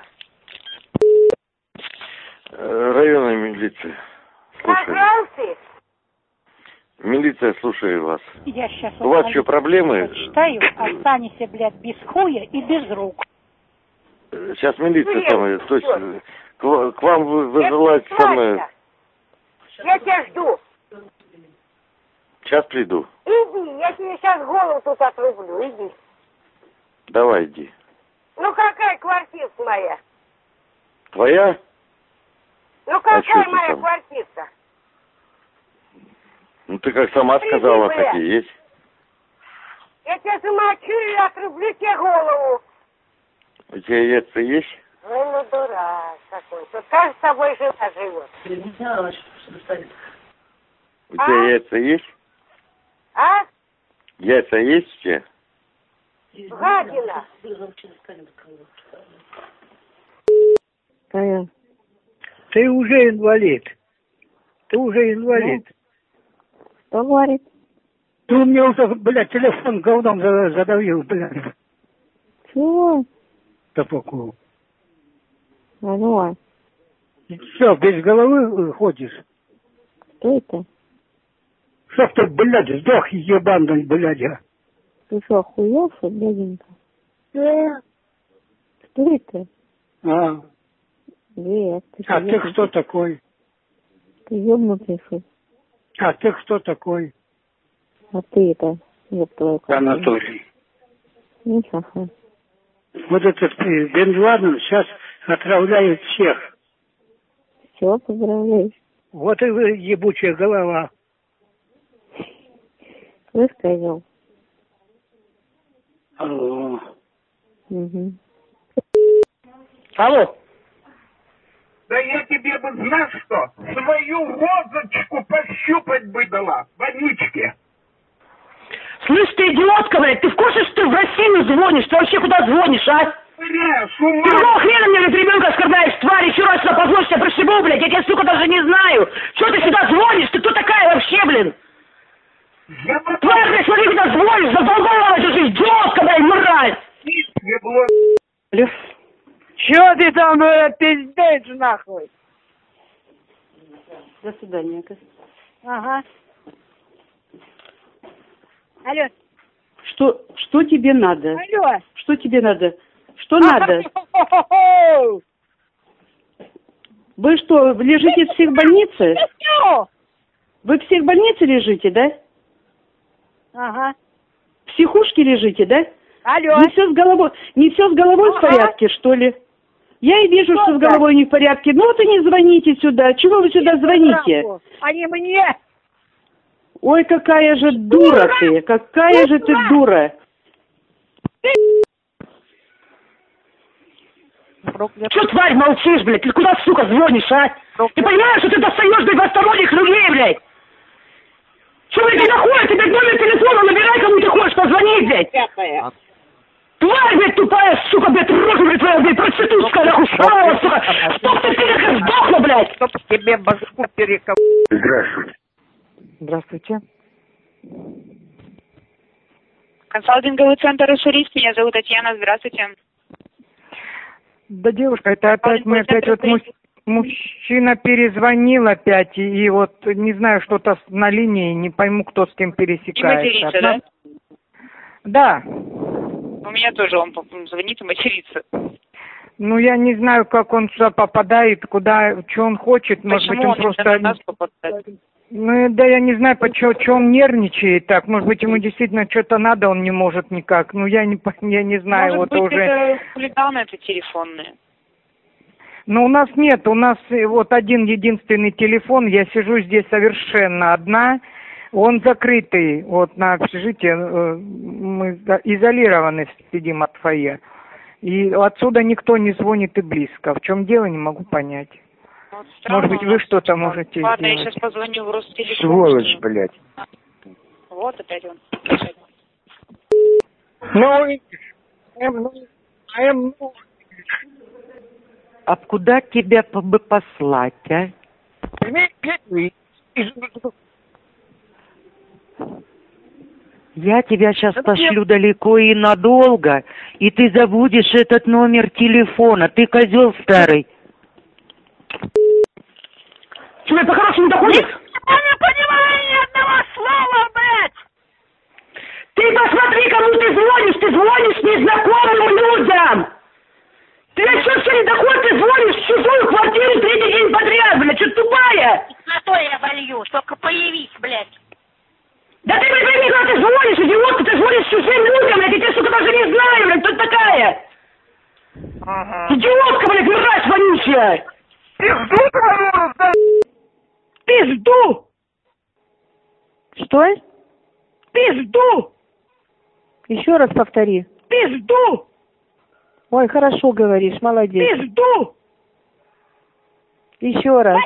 Районная милиция. Слушаю. Милиция, слушаю вас.
Я сейчас
У вас что, проблемы?
читаю, останешься, блядь, без хуя и без рук.
Сейчас милиция самая, то есть к вам вызывать самое...
Я тебя жду.
Сейчас приду.
Иди, я тебе сейчас голову тут отрублю, иди.
Давай, иди.
Ну какая квартира моя?
Твоя?
Ну какая
что ты
моя
там?
квартира?
Ну ты как сама сказала,
Иди,
так и есть.
Я тебя замочу и отрублю тебе голову.
У тебя яйца есть?
Ой, ну дурак какой. Тут каждый с тобой жена живет.
У тебя яйца есть?
А?
Яйца есть у тебя?
Гадина.
Ты уже инвалид. Ты уже инвалид.
Что говорит?
Ты мне уже, блядь, телефон говном задавил, блядь.
Чего?
Топоку.
Алло.
Все, без головы ходишь.
Кто это?
Чтоб ты, блядь, сдох ебаный, блядь.
Ты что, охуелся, бляденька? Кто это? Привет.
Ты кто такой?
Ты ёбнутый, что?
Ты кто такой?
А ты это, ёб твою кровь.
Анатолий.
Ну, ага.
Вот этот Бен Ладен сейчас отравляет всех.
Чего поздравляешь?
Вот и вы, ебучая голова.
Слышь, козел?
Алло.
Угу.
Алло.
Да я тебе бы, знаешь что, свою розочку пощупать бы дала, водички.
Слышь, ты идиотка, блядь, ты в курсе, что ты в Россию звонишь? Ты вообще куда звонишь, а? Ты какого хрена мне ведь ребенка оскорбляешь, тварь, еще раз сюда позвонишь, я прошибу, блядь, я тебя, сука, даже не знаю. Чего ты сюда звонишь? Ты кто такая вообще, блин? Тварь, блядь, смотри, куда звонишь, задолбала, ты же идиотка, блядь, мразь!
Чё ты там пиздец, нахуй?
До свидания.
Ага. Алло.
Что тебе надо?
Алло.
Что тебе надо? Что надо? Вы что, лежите в психбольнице? Вы в психбольнице лежите, да?
Ага.
В психушке лежите, да?
Алло.
Не все с головой в порядке, что ли? Я и вижу, что с головой не в порядке. Ну вот и не звоните сюда. Чего вы сюда звоните?
Они мне.
Ой, какая же дура ты! Какая же ты дура!
Чё, тварь, молчишь, блядь? Ты куда, сука, звонишь, а? Ты понимаешь, что ты достаешь до посторонних людей, блядь? Чё, блядь, ты находишь? Ты, блядь, номер телефона набирай, кому ты хочешь позвонить, блядь! Тварь, блядь, тупая, сука, блядь, рожа, блядь, твоя, блядь, проститутская, нахуй, шалова, сука! Чтоб ты, как сдохла, блядь!
Чтоб тебе башку перекопал.
Здравствуйте.
Здравствуйте.
Консалтинговый центр «Уссурийск». Меня зовут Татьяна. Здравствуйте.
Да, девушка, это опять мы опять вот мужчина перезвонил опять, и вот не знаю, что-то на линии, не пойму, кто с кем пересекается.
И матерится, да?
Да.
У меня тоже он звонит и матерится.
Ну, я не знаю, как он сюда попадает, куда, что он хочет. Может быть, он просто...
на нас попадает?
Ну, да, я не знаю, что он нервничает так. Может быть, ему действительно что-то надо, он не может никак. Ну, я не знаю.
Может
вот
быть,
уже...
это хулиганы, это телефонные.
Но у нас нет, у нас вот один единственный телефон, я сижу здесь совершенно одна, он закрытый, вот на общежитии, мы изолированы сидим от фойе. И отсюда никто не звонит и близко. В чем дело, не могу понять.
Вот странно,
может быть, вы что-то можете
Ладно,
сделать.
я сейчас позвоню в Ростелефон.
Сволочь, блядь.
Вот опять он.
А куда тебя бы послать, а? Я тебя сейчас пошлю далеко и надолго, и ты забудешь этот номер телефона. Ты козел старый.
Тебе по-хорошему доходит?
Я не понимаю ни одного слова, блядь!
Ты посмотри, кому ты звонишь незнакомым людям! Ты что все не доходит, ты звонишь в чужую квартиру третий день подряд, блядь, что тупая?
На то я волью, только появись, блядь.
Да ты, блядь, пойми, когда ты звонишь, идиотка, ты звонишь чужим людям, блядь, я тебя, сука, даже не знаю, блядь, кто ты такая? Ага. Идиотка, блядь, мразь вонючая!
Пизду твою раздай!
Пизду!
Что?
Пизду!
Еще раз повтори.
Пизду!
Ой, хорошо говоришь, молодец.
Пизду!
Еще раз.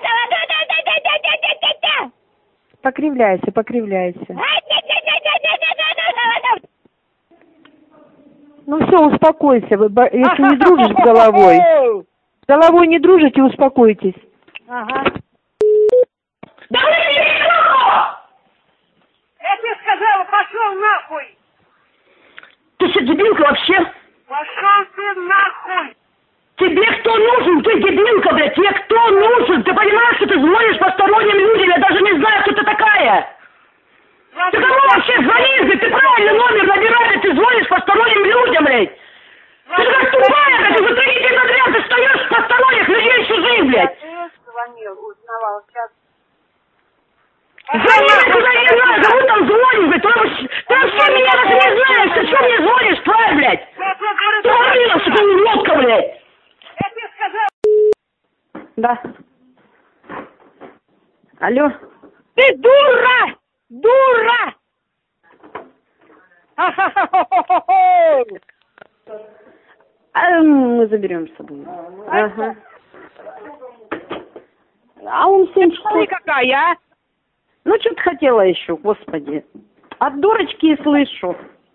Покривляйся, покривляйся. Ну все, успокойся. Вы, если не дружишь с головой. С головой не дружите, успокойтесь.
Ага.
Да вы не
нахуй!
Тебе кто нужен? Ты дебилка, блядь! Тебе кто нужен? Ты понимаешь, что ты звонишь посторонним людям? Я даже не знаю, кто ты такая! Ты кому вообще звонишь, блядь? Ты правильный номер набираешь, ты звонишь посторонним людям, блядь! Ты как тупая, блядь! Уже 3 недели подряд ты встаешь с посторонних людей чужих, блядь!
Звонил, узнавал, сейчас...
Звони куда не знаю, кому там звонишь, блядь! Ты вообще меня даже не знаешь! Ты что мне звонишь, тварь, блядь? Ты говорила, что ты уродка, блядь!
Я тебе сказал...
Да. Алло.
Ты дура! Дура!
Мы заберем с собой. Ага. А он 7 часов.
Ты какая, а?
Ну, что ты хотела еще, господи. От дурочки и слышу.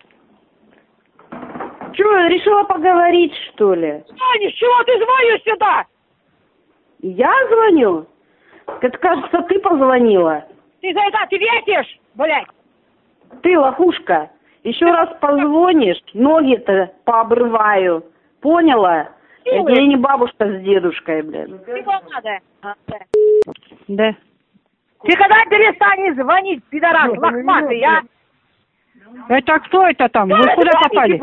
Че, решила поговорить, что ли?
Звонишь, чего ты звонишь сюда?
Я звоню? Это, кажется, ты позвонила.
Ты за это ответишь, блядь?
Ты, лохушка, еще раз позвонишь, ноги-то пообрываю. Поняла? Я тебе не бабушка с дедушкой, блядь.
Чего надо?
Да.
Ты когда перестанешь звонить, пидорас, лохматый, а?
Это кто это там? Вы куда попали?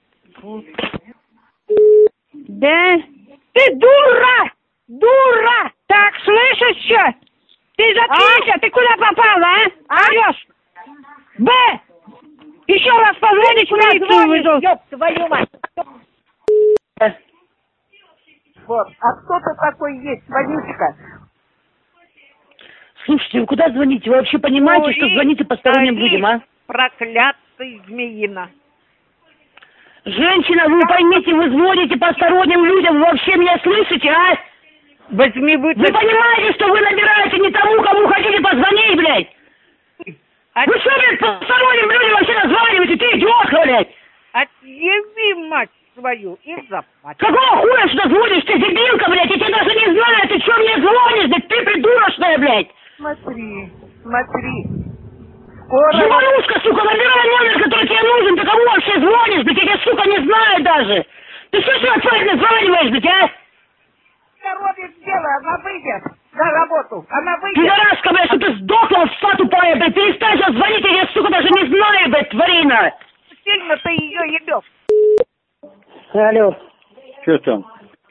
Да?
Ты дура! Дура!
Так, слышишь что?
Ты заткнись, ты куда попала, а? Орешь?
Б! Еще раз позвонишь, милицию вызову.
Ёб твою мать! Вот, а кто ты такой есть, Ванюшка?
Слушайте, вы куда звоните? Вы вообще понимаете, что звоните посторонним людям, а?
Проклятый змеина.
Женщина, вы поймите, вы звоните посторонним людям, вы вообще меня слышите, а?
Возьми
Вы понимаете, что вы набираете не тому, кому хотите позвонить, блядь? Вы что, блядь, посторонним людям вообще названиваете? Ты идиотка, блядь!
Отъеби, мать свою, и заплати.
Какого хуя что звонишь? Ты дебилка, блядь? Я тебя даже не знаю, ты что мне звонишь, блядь? Ты придурочная, блядь!
Смотри, смотри. Скоро...
Ебанушка, сука, набирай номер, который тебе нужен. Ты кому вообще звонишь, блядь? Я тебя, сука, не знаю даже. Ты что сюда тварь названиваешь, блядь, а?
Коровье дело, она выйдет на работу. Она выйдет.
Пидораска, блядь, что ты сдохла, вста тупая, блядь. Перестань сейчас звонить, я, сука, даже не знаю, блядь, тварина.
Сильно ты ее ебешь.
Алло.
Что там?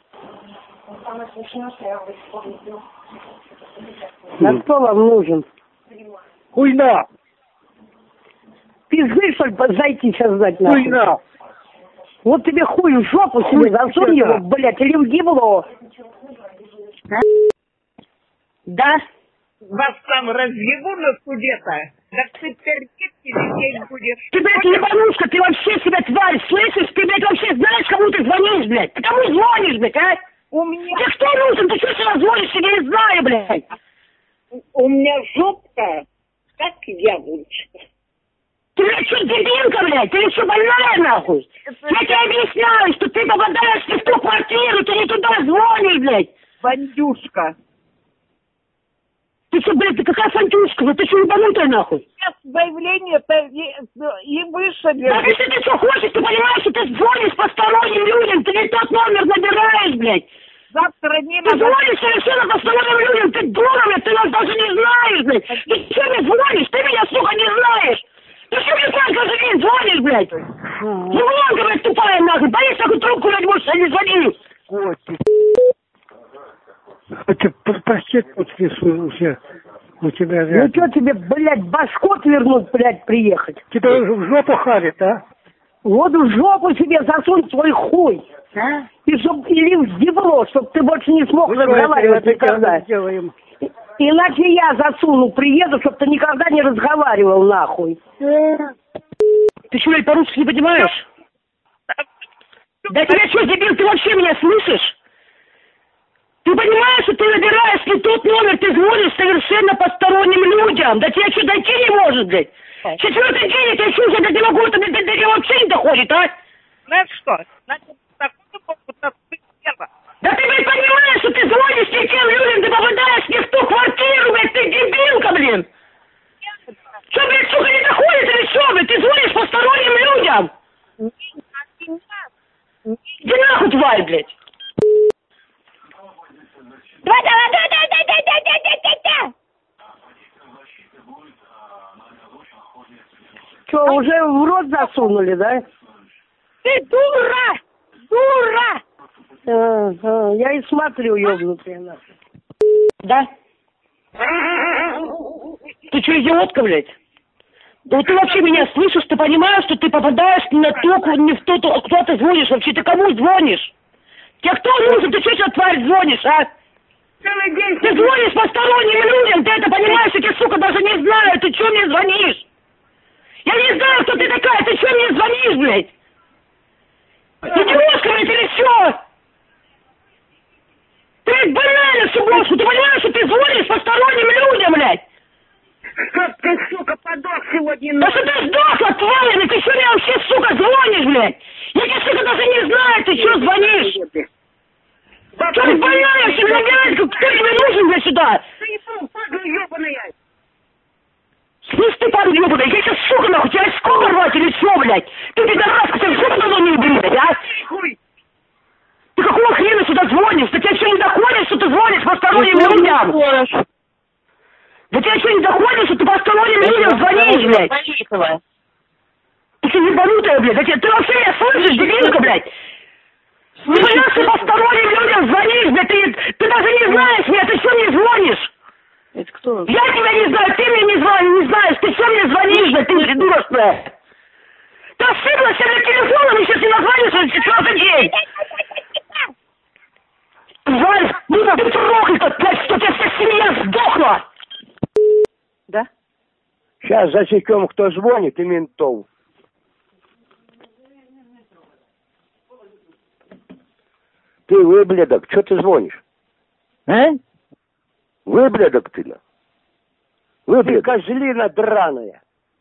А кто вам нужен?
Хуйна!
Пизды, что ли, зайти сейчас сдать нахуй?
Хуйна!
Вот тебе хуй в жопу себе засунь его, блядь, или в гибло. А? Да?
Вас там разъебу на суде-то. Так ты терпеть людей будешь.
Ты, блядь, ебанушка, ты вообще себя тварь, слышишь? Ты, блядь, вообще знаешь, кому ты звонишь, блядь? Ты кому звонишь, блядь, а?
У меня...
Тебе кто нужен? Ты что сюда звонишь? Я не знаю, блядь.
У меня жопка, как яблочко.
Ты, блядь, что, дебилка, блядь? Ты что, больная, нахуй? Я тебе объясняю, что ты попадаешь не в ту квартиру, ты не туда звонишь, блядь.
Бандюшка.
Ты что, блядь, ты какая фантюшка? Ты что, ебанутая, нахуй?
Сейчас заявление-то и выше.
Да если ты что хочешь, ты понимаешь, что ты звонишь посторонним людям, ты не тот номер набираешь, блядь.
Завтра не
ты звонишь совершенно посторонним людям, ты дура, блядь, ты нас даже не знаешь, блядь. Ты что мне звонишь? Ты меня, сука, не знаешь. Ты что мне сам каждый день звонишь, блядь? Немного, блядь, тупая, нахуй. Боишься, такую трубку, блядь, можешь, я не звони.
Котик. Проститутки уже у тебя рядом.
Ну что тебе, блядь, башку отвернуть, блядь, приехать?
Тебя в жопу харит, а?
Вот в жопу себе засунь свой хуй.
А?
И чтоб, или в ебло, чтоб ты больше не смог разговаривать никогда. Иначе я засуну, приеду, чтоб ты никогда не разговаривал, нахуй.
Ты что, блядь, по-русски не понимаешь? Да тебя что, дебил, ты вообще меня слышишь? Ты понимаешь, что ты набираешь не тот номер, ты звонишь совершенно посторонним людям. Да тебе что, дойти не может, блядь? Четвертый день, я еще уже не могу, до тебя вообще не доходит, а?
Знаешь что?
Да ты, блядь, понимаешь, что ты звонишь не тем людям, ты попадаешь не в ту квартиру, блядь, ты дебилка, блин. Что, блядь, сука, не доходит или что, блядь, ты звонишь посторонним людям? Иди нахуй, тварь, блядь!
Давай!
Что, уже в рот засунули, да?
Ты дура! Дура!
Я и смотрю, ёбнутая нахуй.
Да? Ты что, идиотка, блядь? Да ты вообще меня слышишь? Ты понимаешь, что ты попадаешь не в тот, кто ты звонишь вообще? Ты кому звонишь? Тебе кто нужен? Ты что, тварь, звонишь, а? Ты звонишь посторонним людям, ты это понимаешь? Эти, сука, даже не знают, ты что мне звонишь? Я не знаю, кто ты такая, ты что мне звонишь, блядь? Идиотка, блядь, или что? Ты больная на всю бошку, ты понимаешь, что ты звонишь посторонним людям, блядь?
Как ты, сука, подох сегодня
Да что ты сдохла, тварь, ты что мне вообще, сука, звонишь, блядь? Я тебя, сука, даже не знаю, ты что звонишь? Что ты больная, что ты, кто тебе нужен, блядь, сюда?
Ты падла ёбаная!
Слышь ты, падла ёбаная, я сейчас, сука, нахуй, тебя сколько рвать или что, блядь? Ты пидораска, ты что давно не убери, блядь, а? Ты какого хрена сюда звонишь? Да тебя что не доходит, что ты звонишь посторонним людям? Да тебя что не доходит, что ты посторонним людям звонишь, блядь? Ты что, ебанутая, блядь? Ты вообще меня слышишь, дебилка, блядь? Ты понимаешь, что посторонним людям звонишь, блядь? Ты даже не знаешь меня, ты что мне звонишь?
Это кто?
Я тебя не знаю, ты мне не знаешь, ты что мне звонишь, блядь, ты придурочная? Ты ошиблась на телефоном, сейчас не названишь, что 4-й день. Тварь, ну ты проклята, блядь, что у тебя вся семья сдохла!
Да?
Сейчас засекем, кто звонит, и ментов. Ты выблядок, что ты звонишь?
А?
Выблядок ты, на.
Ты козлина драная.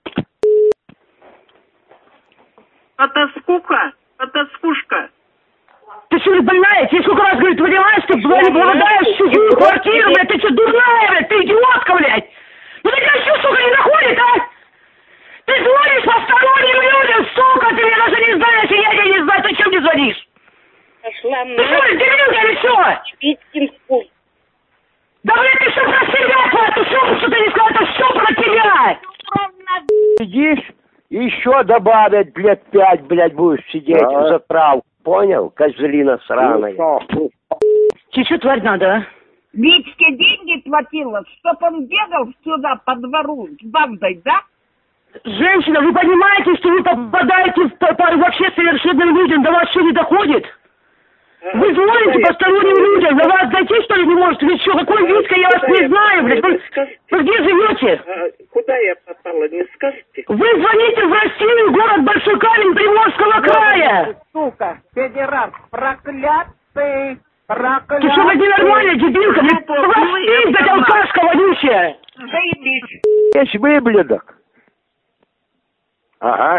Это скука, это скушка.
Ты что, больная? Тебе сколько раз говорит, понимаешь, ты не попадаешь в чужую квартиру, блядь, ты что, дурная, блядь, ты идиотка, блядь? Ну ты тебя что, сука, не находит, а? Ты звонишь посторонним людям, сука, ты меня даже не знаешь, и я тебя не знаю, ты чем мне звонишь?
Пошла
ты что, дебилка или что? Да, блядь, ты что про себя, твоя тусовка, что ты не сказал, это все про тебя!
Сидишь, еще добавить, блядь, 5, блядь, будешь сидеть за трав. Понял, козлина сраная?
Тебе что, тварь, надо, а?
Витьке деньги платила, чтоб он бегал сюда по двору с бандой, да?
Женщина, вы понимаете, что вы попадаете вообще совершенным людям, до вас что не доходит? Вы звоните посторонним людям, до вас дойти что ли не может? Вы что, какой Витька, я вас не знаю, блядь, вы где живете?
Куда я попала, не скажете?
Вы звоните в Россию, город Большой Камень Приморского края!
Сука, педераст, проклятый!
Ты что, блядь, ненормальная, дебилка? Ты, блядь, алкашка вонючая!
Заебись!
Есть выблядок. Ага.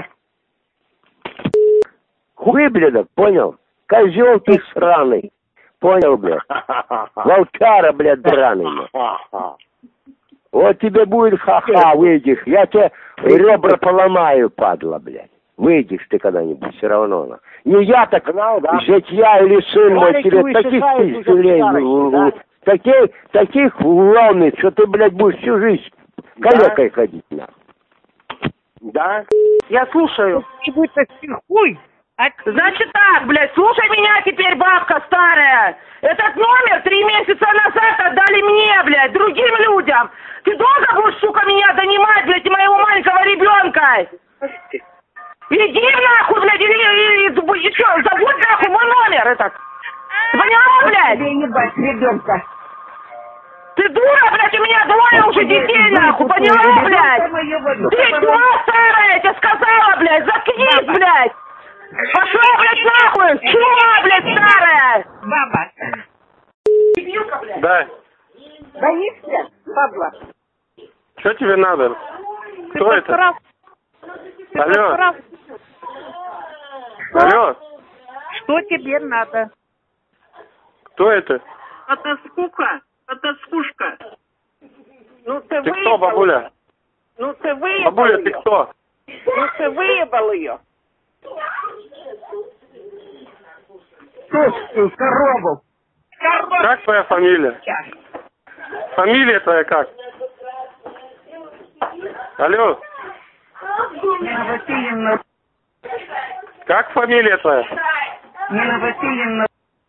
Выблядок, понял? Козел ты сраный. Понял, блядь? Волчара, блядь, драный. Вот тебе будет ха-ха, выйдешь. Я тебе ребра поломаю, падла, блядь. Выйдешь ты когда-нибудь все равно. Не я так, житья или сын мой тебе таких пиздюлей, таких ломит, что ты, блядь, будешь всю жизнь калекой ходить, нахуй. Да?
Я слушаю.
Ты-нибудь хуй!
Значит так, блядь, слушай меня теперь, бабка старая. Этот номер 3 месяца назад отдали мне, блядь, другим людям. Ты долго будешь, сука, меня донимать, блядь, и моего маленького ребенка? Иди нахуй, блядь, и что, забудь нахуй мой номер этот. Ты поняла, блядь?
Тебе ебать ребенка.
Ты дура, блядь, у меня 2 уже детей, нахуй, поняла, блядь? Ты дура старая, я тебе сказала, блядь, заткнись, блядь. Пошла, блядь, нахуй! Чума, блядь, старая!
Баба!
Да.
Боишься, падла?
Что тебе надо? Кто это? Алло. Алло.
Что тебе надо?
Кто это?
Это скука, это скушка. Ну ты
Ты кто, бабуля?
Ну ты выебал
Бабуля,
ее.
ты кто?
Ну ты выебал ее.
толстую корову.
Как твоя фамилия? Фамилия твоя как? Алло.
Нина Васильевна.
Как фамилия твоя?
Нина Васильевна.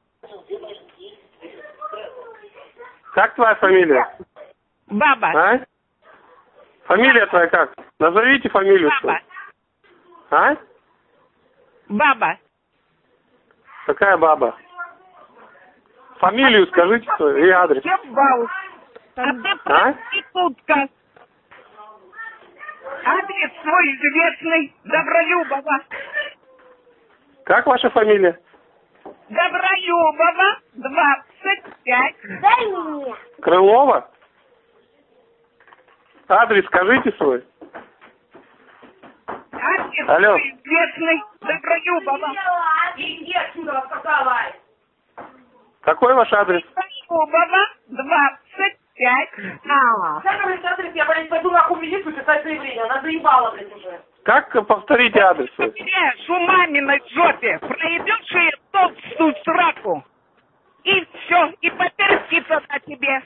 Как твоя фамилия?
Баба.
А? Фамилия твоя как? Назовите фамилию свою. А?
Баба.
Какая баба? Фамилию скажите свою и адрес.
А ты проститутка. Адрес свой известный, Добролюбова.
Как ваша фамилия?
Добролюбова, 25. Дай мне.
Крылова? Адрес скажите свой.
Адрес
Алло.
свой известный, Добролюбова. Иди отсюда, сказала.
Какой ваш адрес?
Добролюбова, 25.
Как говорит адрес? Я, блядь, пойду нахуй в милицию писать заявление. Она заебала, блядь, уже.
Как повторите адрес свой?
С умами жопе проебешь ее толстую сраку. И все, и поперхится на тебе.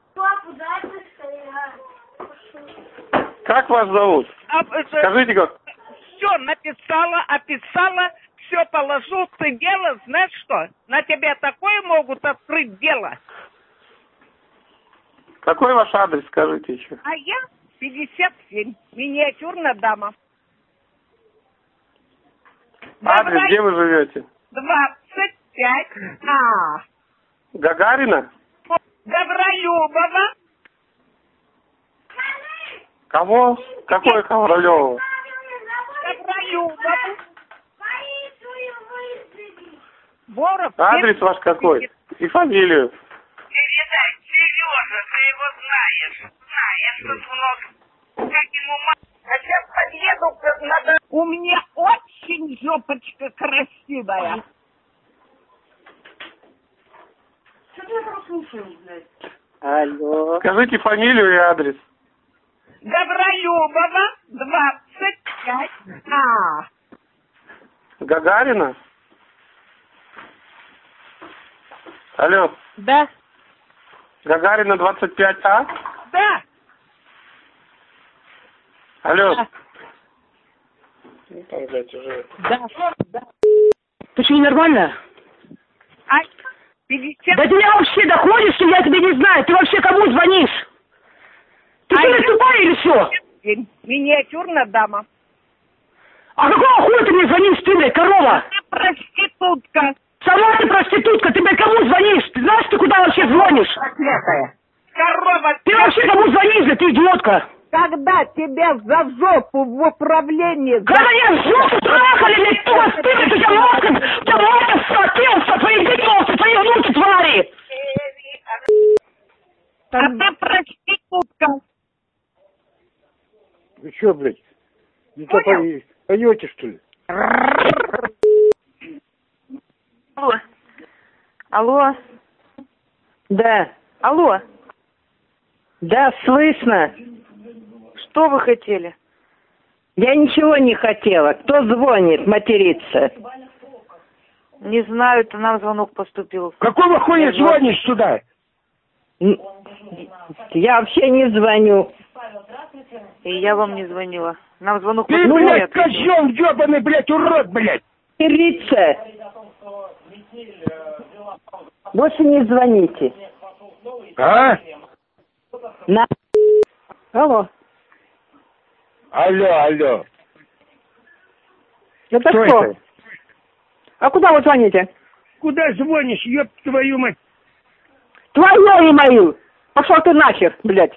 Как вас зовут? Скажите как.
Все написала, описала, все положу. Ты дело, знаешь что? На тебя такое могут открыть дело.
Какой ваш адрес, скажите еще?
А я 57, миниатюрная дама.
Адрес, где вы живете?
25.
Гагарина?
Добролюбова.
Кого? Какой Ковролёва?
Добролюбова. Боров.
Адрес ваш какой? И фамилию.
Передай, Сережа, ты его знаешь. Знаешь, сынок. Как ему А сейчас подъеду, как надо. У меня очень жопочка красивая.
Что ты там слушаешь, блядь?
Алло.
Скажите фамилию и адрес.
Добролюбова, 25.
Гагарина? Алло.
Да.
Гагарина 25А?
Да.
Алло.
Да.
Там, блядь, уже...
Да.
Ты что, ненормально?
50.
Да ты меня вообще доходишь, что я тебя не знаю? Ты вообще кому звонишь? Ты что, тупая или что?
Миниатюрная дама.
А какого хуя ты мне звонишь, ты, блядь, корова?
Ты проститутка.
Сама ты проститутка, ты, блядь, кому звонишь? Ты знаешь, ты куда вообще звонишь?
Корова.
Ты вообще кому звонишь, да ты идиотка?
Когда тебя за жопу в управлении...
Когда меня в жопу трахали, блядь, туго стынет, у тебя мозг схватился, твои дети, твои внуки, твари!
А ты проститутка.
Вы что, блядь? Не то поете, что ли?
Алло. Алло.
Да.
Алло.
Да, слышно.
Что вы хотели?
Я ничего не хотела. Кто звонит, материться?
Не знаю, это нам звонок поступил.
Какого хуя звонишь сюда?
Я вообще не звоню.
И я вам не звонила. Нам звонок
Ты,
поступил.
блядь, козел ебаный, блядь, урод, блядь.
Материться. Больше не звоните.
А?
Алло.
Алло.
Это
кто?
кто? А куда вы звоните?
Куда звонишь, ёб твою мать?
Твою и мою. Пошел ты нахер, блядь.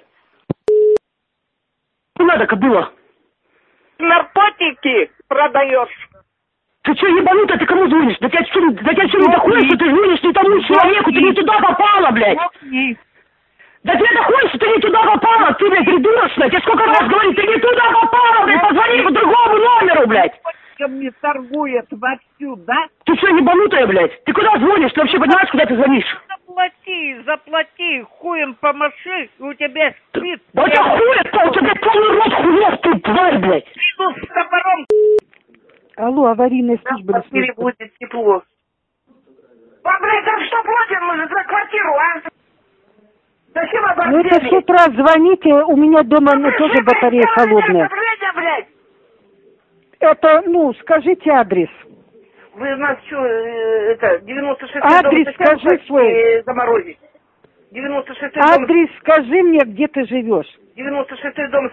Не надо, кобыла.
Наркотики продаешь.
Ты что, ебанутая, ты кому звонишь? Да тебя что не доходит, что ты звонишь не тому человеку, ты не туда попала, блядь. Да тебе доходит, что ты не туда попала, ты, блядь, придурочная. Тебе сколько раз говорю, ты не туда попала, блядь, позвони по другому номеру, блядь.
Не торгует вовсю, да?
Ты что, ебанутая, блядь? Ты куда звонишь? Ты вообще понимаешь, куда ты звонишь?
Заплати, хуем помаши, у тебя спит.
Да у тебя хуя-то, у тебя полный рот хуев, ты тварь, блядь.
Приду с топором.
Алло, аварийная служба.
Будет тепло.
А, блядь, да что платим мы за квартиру, а? Зачем оборудовали?
Ну это с утра звоните, у меня дома тоже батарея холодная.
Блядь.
Это, скажите адрес.
Вы у нас что, 96-й
Адрес
дом
скажи свой.
Заморозить. 96-й дом.
Адрес скажи мне, где ты живешь.
96-й дом.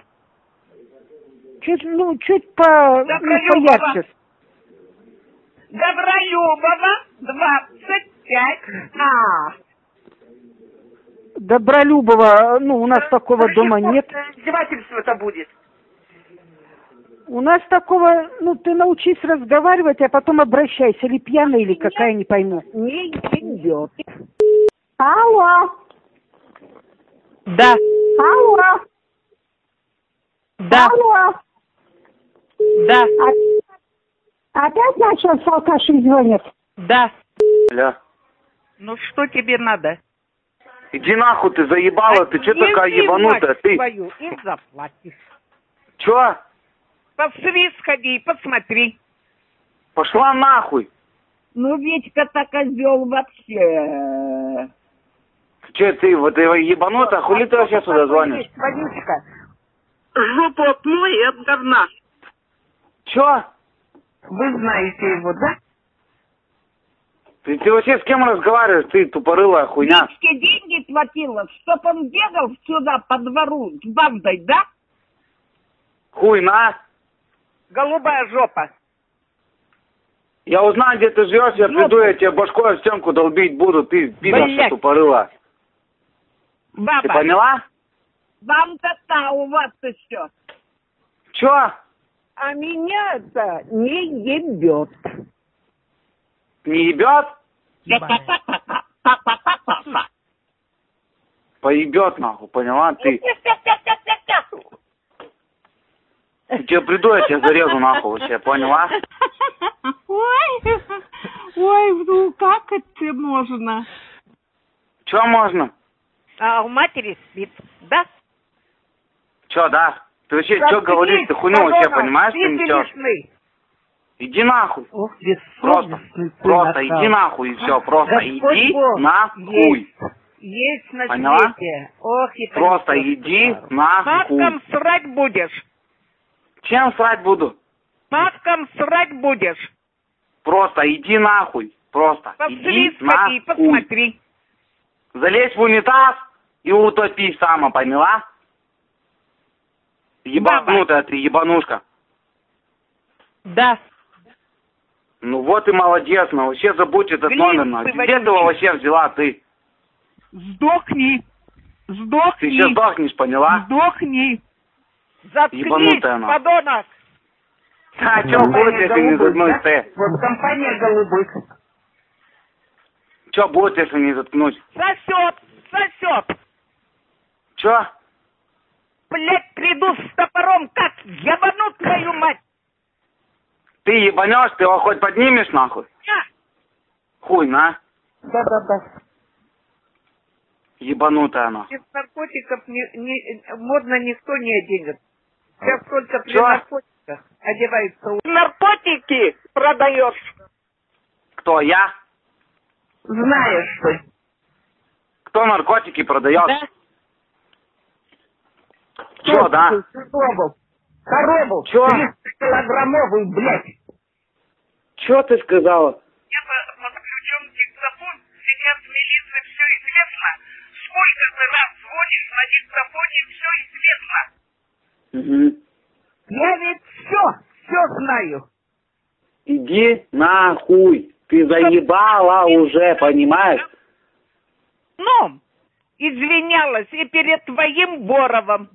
Чуть поярче.
Добролюбова, 25.
Добролюбова, у нас такого дома нет.
Издевательство это будет.
У нас такого, ты научись разговаривать, а потом обращайся, или пьяная, или какая, не пойму.
Не идет.
Алло.
Да.
Алло.
Да.
Алло.
Да.
Опять начал с алкашей звонит?
Да.
Ля.
Ну что тебе надо?
Иди нахуй, ты заебала, ты че такая ебанутая, ты?
Свою и заплатишь.
Че?
В СВИ сходи и посмотри.
Пошла нахуй.
Ну, Витька так козел вообще.
Че ты, вот ебанутая, хули ты вообще сюда звонишь?
Ванючка, жопу отмой и от говна.
Че?
Вы знаете его, да?
Ты вообще с кем разговариваешь, ты тупорылая хуйня?
Витьке деньги платила, чтоб он бегал сюда по двору с бандой, да?
Хуйна.
Голубая жопа.
Я узнаю, где ты живешь, я приду, я тебе башкой в стенку долбить буду, ты пидорша тупорылая.
Баба.
Ты поняла?
Банда-то у вас еще.
Че?
А меня это не ебет.
Не ебет? Поебет нахуй, поняла ты? Я тебе приду, я тебя зарежу нахуй вообще, поняла?
Ой, ну как это можно?
Че можно?
А у матери спит, да?
Че, да? Ты вообще что говоришь? Ты хуйню вообще понимаешь, ты несешь? Иди нахуй.
Ох,
просто иди нахуй и все, просто иди нахуй.
Есть на
поняла?
свете. Ох, и
просто иди нахуй.
Маткам срать будешь.
Чем срать буду?
Маткам срать будешь.
Просто иди нахуй. Просто иди нахуй.
Посмотри.
Залезь в унитаз и утопи сама, поняла? Ебанутая ты, ебанушка.
Да.
Ну вот и молодец, но вообще забудь этот номер. Где ты его вообще взяла, ты?
Сдохни. Сдохни.
Ты сейчас сдохнешь, поняла?
Сдохни. Заткнись,
ебанутая она.
подонок.
А чё будет, если не заткнуть ты?
Вот компания голубых.
Чё будет, если не заткнуть?
Сосет.
Чё?
Блядь, приду с топором, как ебану твою мать.
Ты ебанешь, ты его хоть поднимешь нахуй? Хуй, на.
Да.
Ебанутая она.
Без наркотиков модно никто не оденет. Сейчас только при наркотиках одеваются. Наркотики продаешь.
Кто, я?
Знаешь ты.
Кто наркотики продает?
Да.
Чё, да?
Корову.
Чё?
300-килограммовую, блядь.
Чё ты сказала?
Подключен диктофон, сейчас в милиции все известно. Сколько ты раз звонишь на диктофоне, все известно.
Угу.
Я ведь все знаю.
Иди нахуй. Ты заебала уже, понимаешь?
Ну, извинялась и перед твоим Боровым.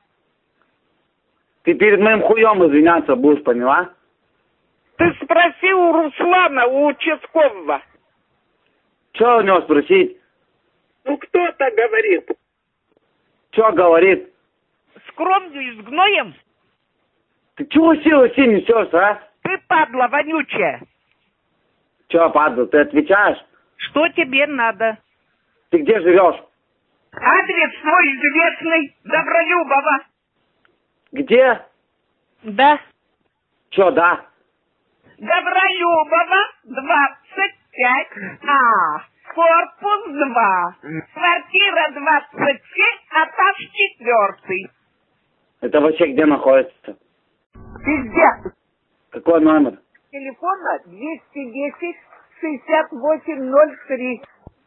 Ты перед моим хуем извиняться будешь, поняла?
Ты спроси у Руслана, у участкового.
Чё у него спросить?
Ну, кто-то говорит.
Чё говорит?
С кровью и с гноем?
Ты чего силу несешь, а?
Ты падла вонючая.
Чё, падла, ты отвечаешь?
Что тебе надо?
Ты где живешь?
Адрес свой известный, Добролюбова.
Где?
Да.
Чё, да?
Добролюбова, 25.
5А, корпус 2, квартира 27, этаж 4.
Это вообще где находится?
Везде.
Какой номер?
Телефона 210-6803.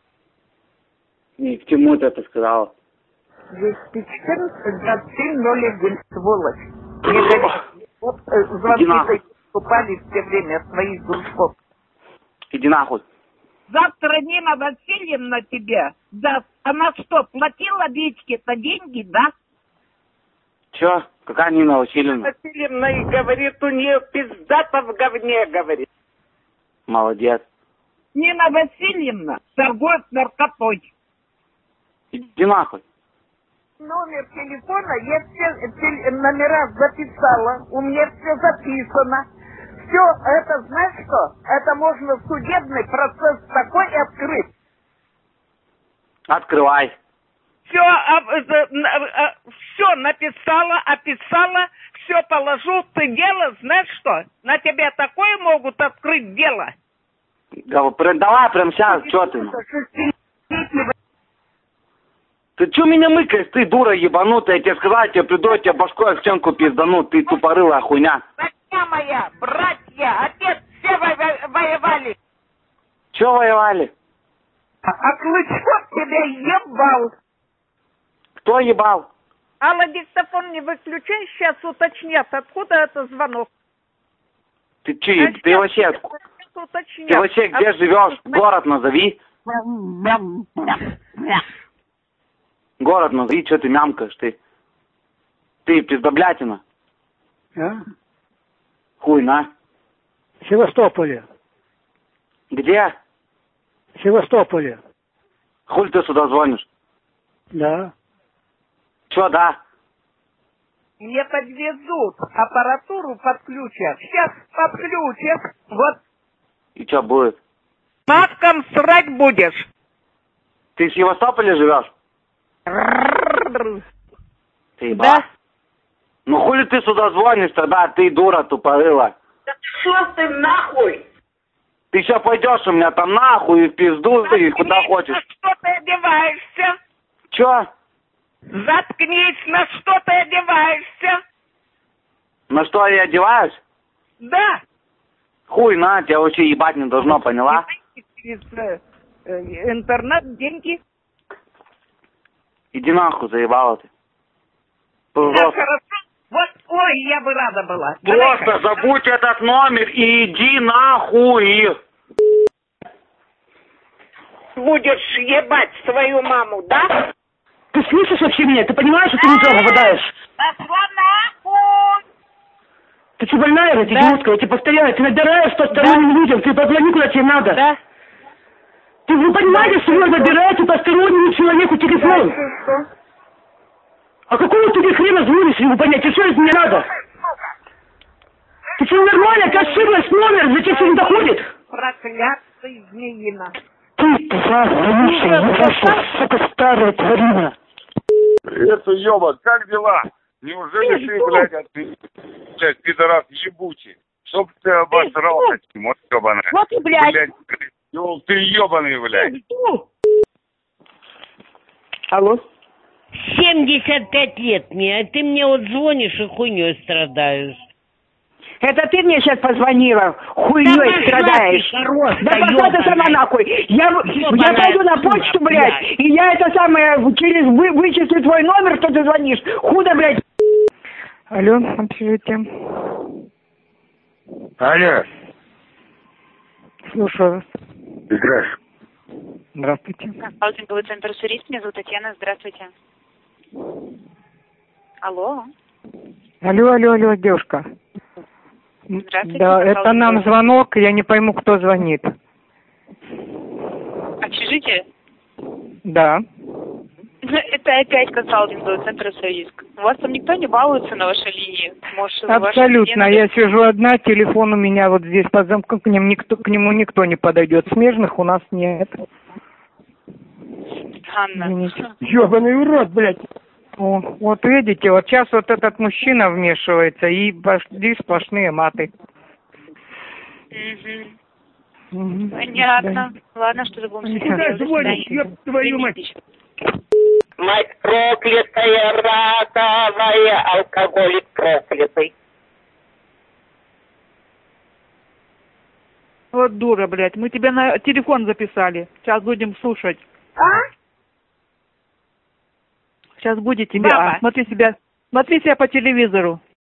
И к чему ты это сказала?
214-2701, сволочь. Не говори. Вот звонки поступали все время своих дружков.
Иди нахуй.
Завтра Нина Васильевна тебе даст. Она что, платила Витьке-то деньги, да?
Чё? Какая Нина Васильевна?
Васильевна и говорит, у нее пиздата в говне, говорит.
Молодец.
Нина Васильевна торгует наркотой.
Иди нахуй.
Номер телефона, я все номера записала, у меня все записано. Все это, знаешь что, это можно судебный процесс такой открыть.
Открывай.
Все написала, описала, все положу. Ты дело, знаешь что, на тебя такое могут открыть дело.
Давай прям сейчас, что ты? Ты что меня мыкаешь, ты дура ебанутая, я тебе сказал, я тебе приду, я тебе башкой в стенку пиздану, ты тупорылая хуйня.
Братья моя, братья, отец, все воевали.
Че воевали?
А Клычков тебя ебал.
Кто ебал?
Алла, диктофон не выключай, сейчас уточнят, откуда это звонок.
Ты че, ты вообще, ты вообще где живешь? Город назови. Город назови, что ты мямкаешь, ты? Ты пиздоблятина.
А?
Хуй, на.
В Севастополе.
Где?
В Севастополе.
Хуй ты сюда звонишь?
Да.
Чё, да?
Мне подвезут, аппаратуру подключат. Сейчас подключат. Вот.
И чё будет?
Матком срать будешь.
Ты в Севастополе живешь? Ты еба?
Да.
Ну хули ты сюда звонишь тогда, ты дура тупорыла?
Да шо ты нахуй?
Ты сейчас пойдешь у меня там нахуй и в пизду, и куда хочешь.
На что ты одеваешься?
Чё?
Заткнись, на что ты одеваешься?
На что я одеваюсь?
Да.
Хуй на, тебя вообще ебать не должно, поняла?
Через интернет деньги.
Иди нахуй, заебала ты.
Да, хорошо. Вот, ой, я бы рада была.
Просто забудь этот номер и иди нахуй.
Будешь ебать свою маму, да?
Ты слышишь вообще меня? Ты понимаешь, что ты не туда попадаешь?
Пошла нахуй!
Ты что, больная, я идиотка? Я тебе повторяю, ты набираешь посторонним людям, ты позвони, куда тебе надо.
Да.
Ты вы понимаете, что вы набираете постороннему человеку телефон? А какого ты тебе хрена звонишь, не понять, что из меня надо? Ты что, нормально? Ты ошиблась номер, зачем все не доходит?
Проклятый змеина.
Ты, сука, старая тварина.
Привет, уёбок, как дела? Неужели ты, блядь, пидорас ебучий? Чтоб ты обосрался, вот ёбаная.
Вот и, блядь.
Ты ёбаный, блядь.
Алло?
75 лет мне, а ты мне вот звонишь и хуйней страдаешь.
Это ты мне сейчас позвонила, хуйней страдаешь. Да пошла ты сама нахуй. Я пойду на почту, блядь, и я это самое, через вычислю твой номер, что ты звонишь. Худо, блядь.
Алло, общежитие.
Алло.
Слушаю вас.
Здравствуйте.
Здравствуйте.
Консалтинговый центр «Уссурист». Меня зовут Татьяна. Здравствуйте. Алло.
Алло, девушка.
Здравствуйте.
Да, это нам звонок, я не пойму, кто звонит.
Общежитие?
Да.
Это опять консалтинговый центр «Уссурист». У вас там никто не балуется на вашей линии? Может,
абсолютно. Я сижу одна, телефон у меня вот здесь под замком, к нему никто не подойдет. Смежных у нас нет.
Странно.
Ёбаный урод, блядь. О, вот видите, вот сейчас вот этот мужчина вмешивается, и пошли сплошные маты.
Понятно. Ладно, что-то будем
Куда звонишь, ёб твою мать?
Мать проклятая, радовая, алкоголик проклятый.
Вот дура, блядь. Мы тебя на телефон записали. Сейчас будем слушать. Сейчас будет тебя.
Баба.
Смотри себя по телевизору.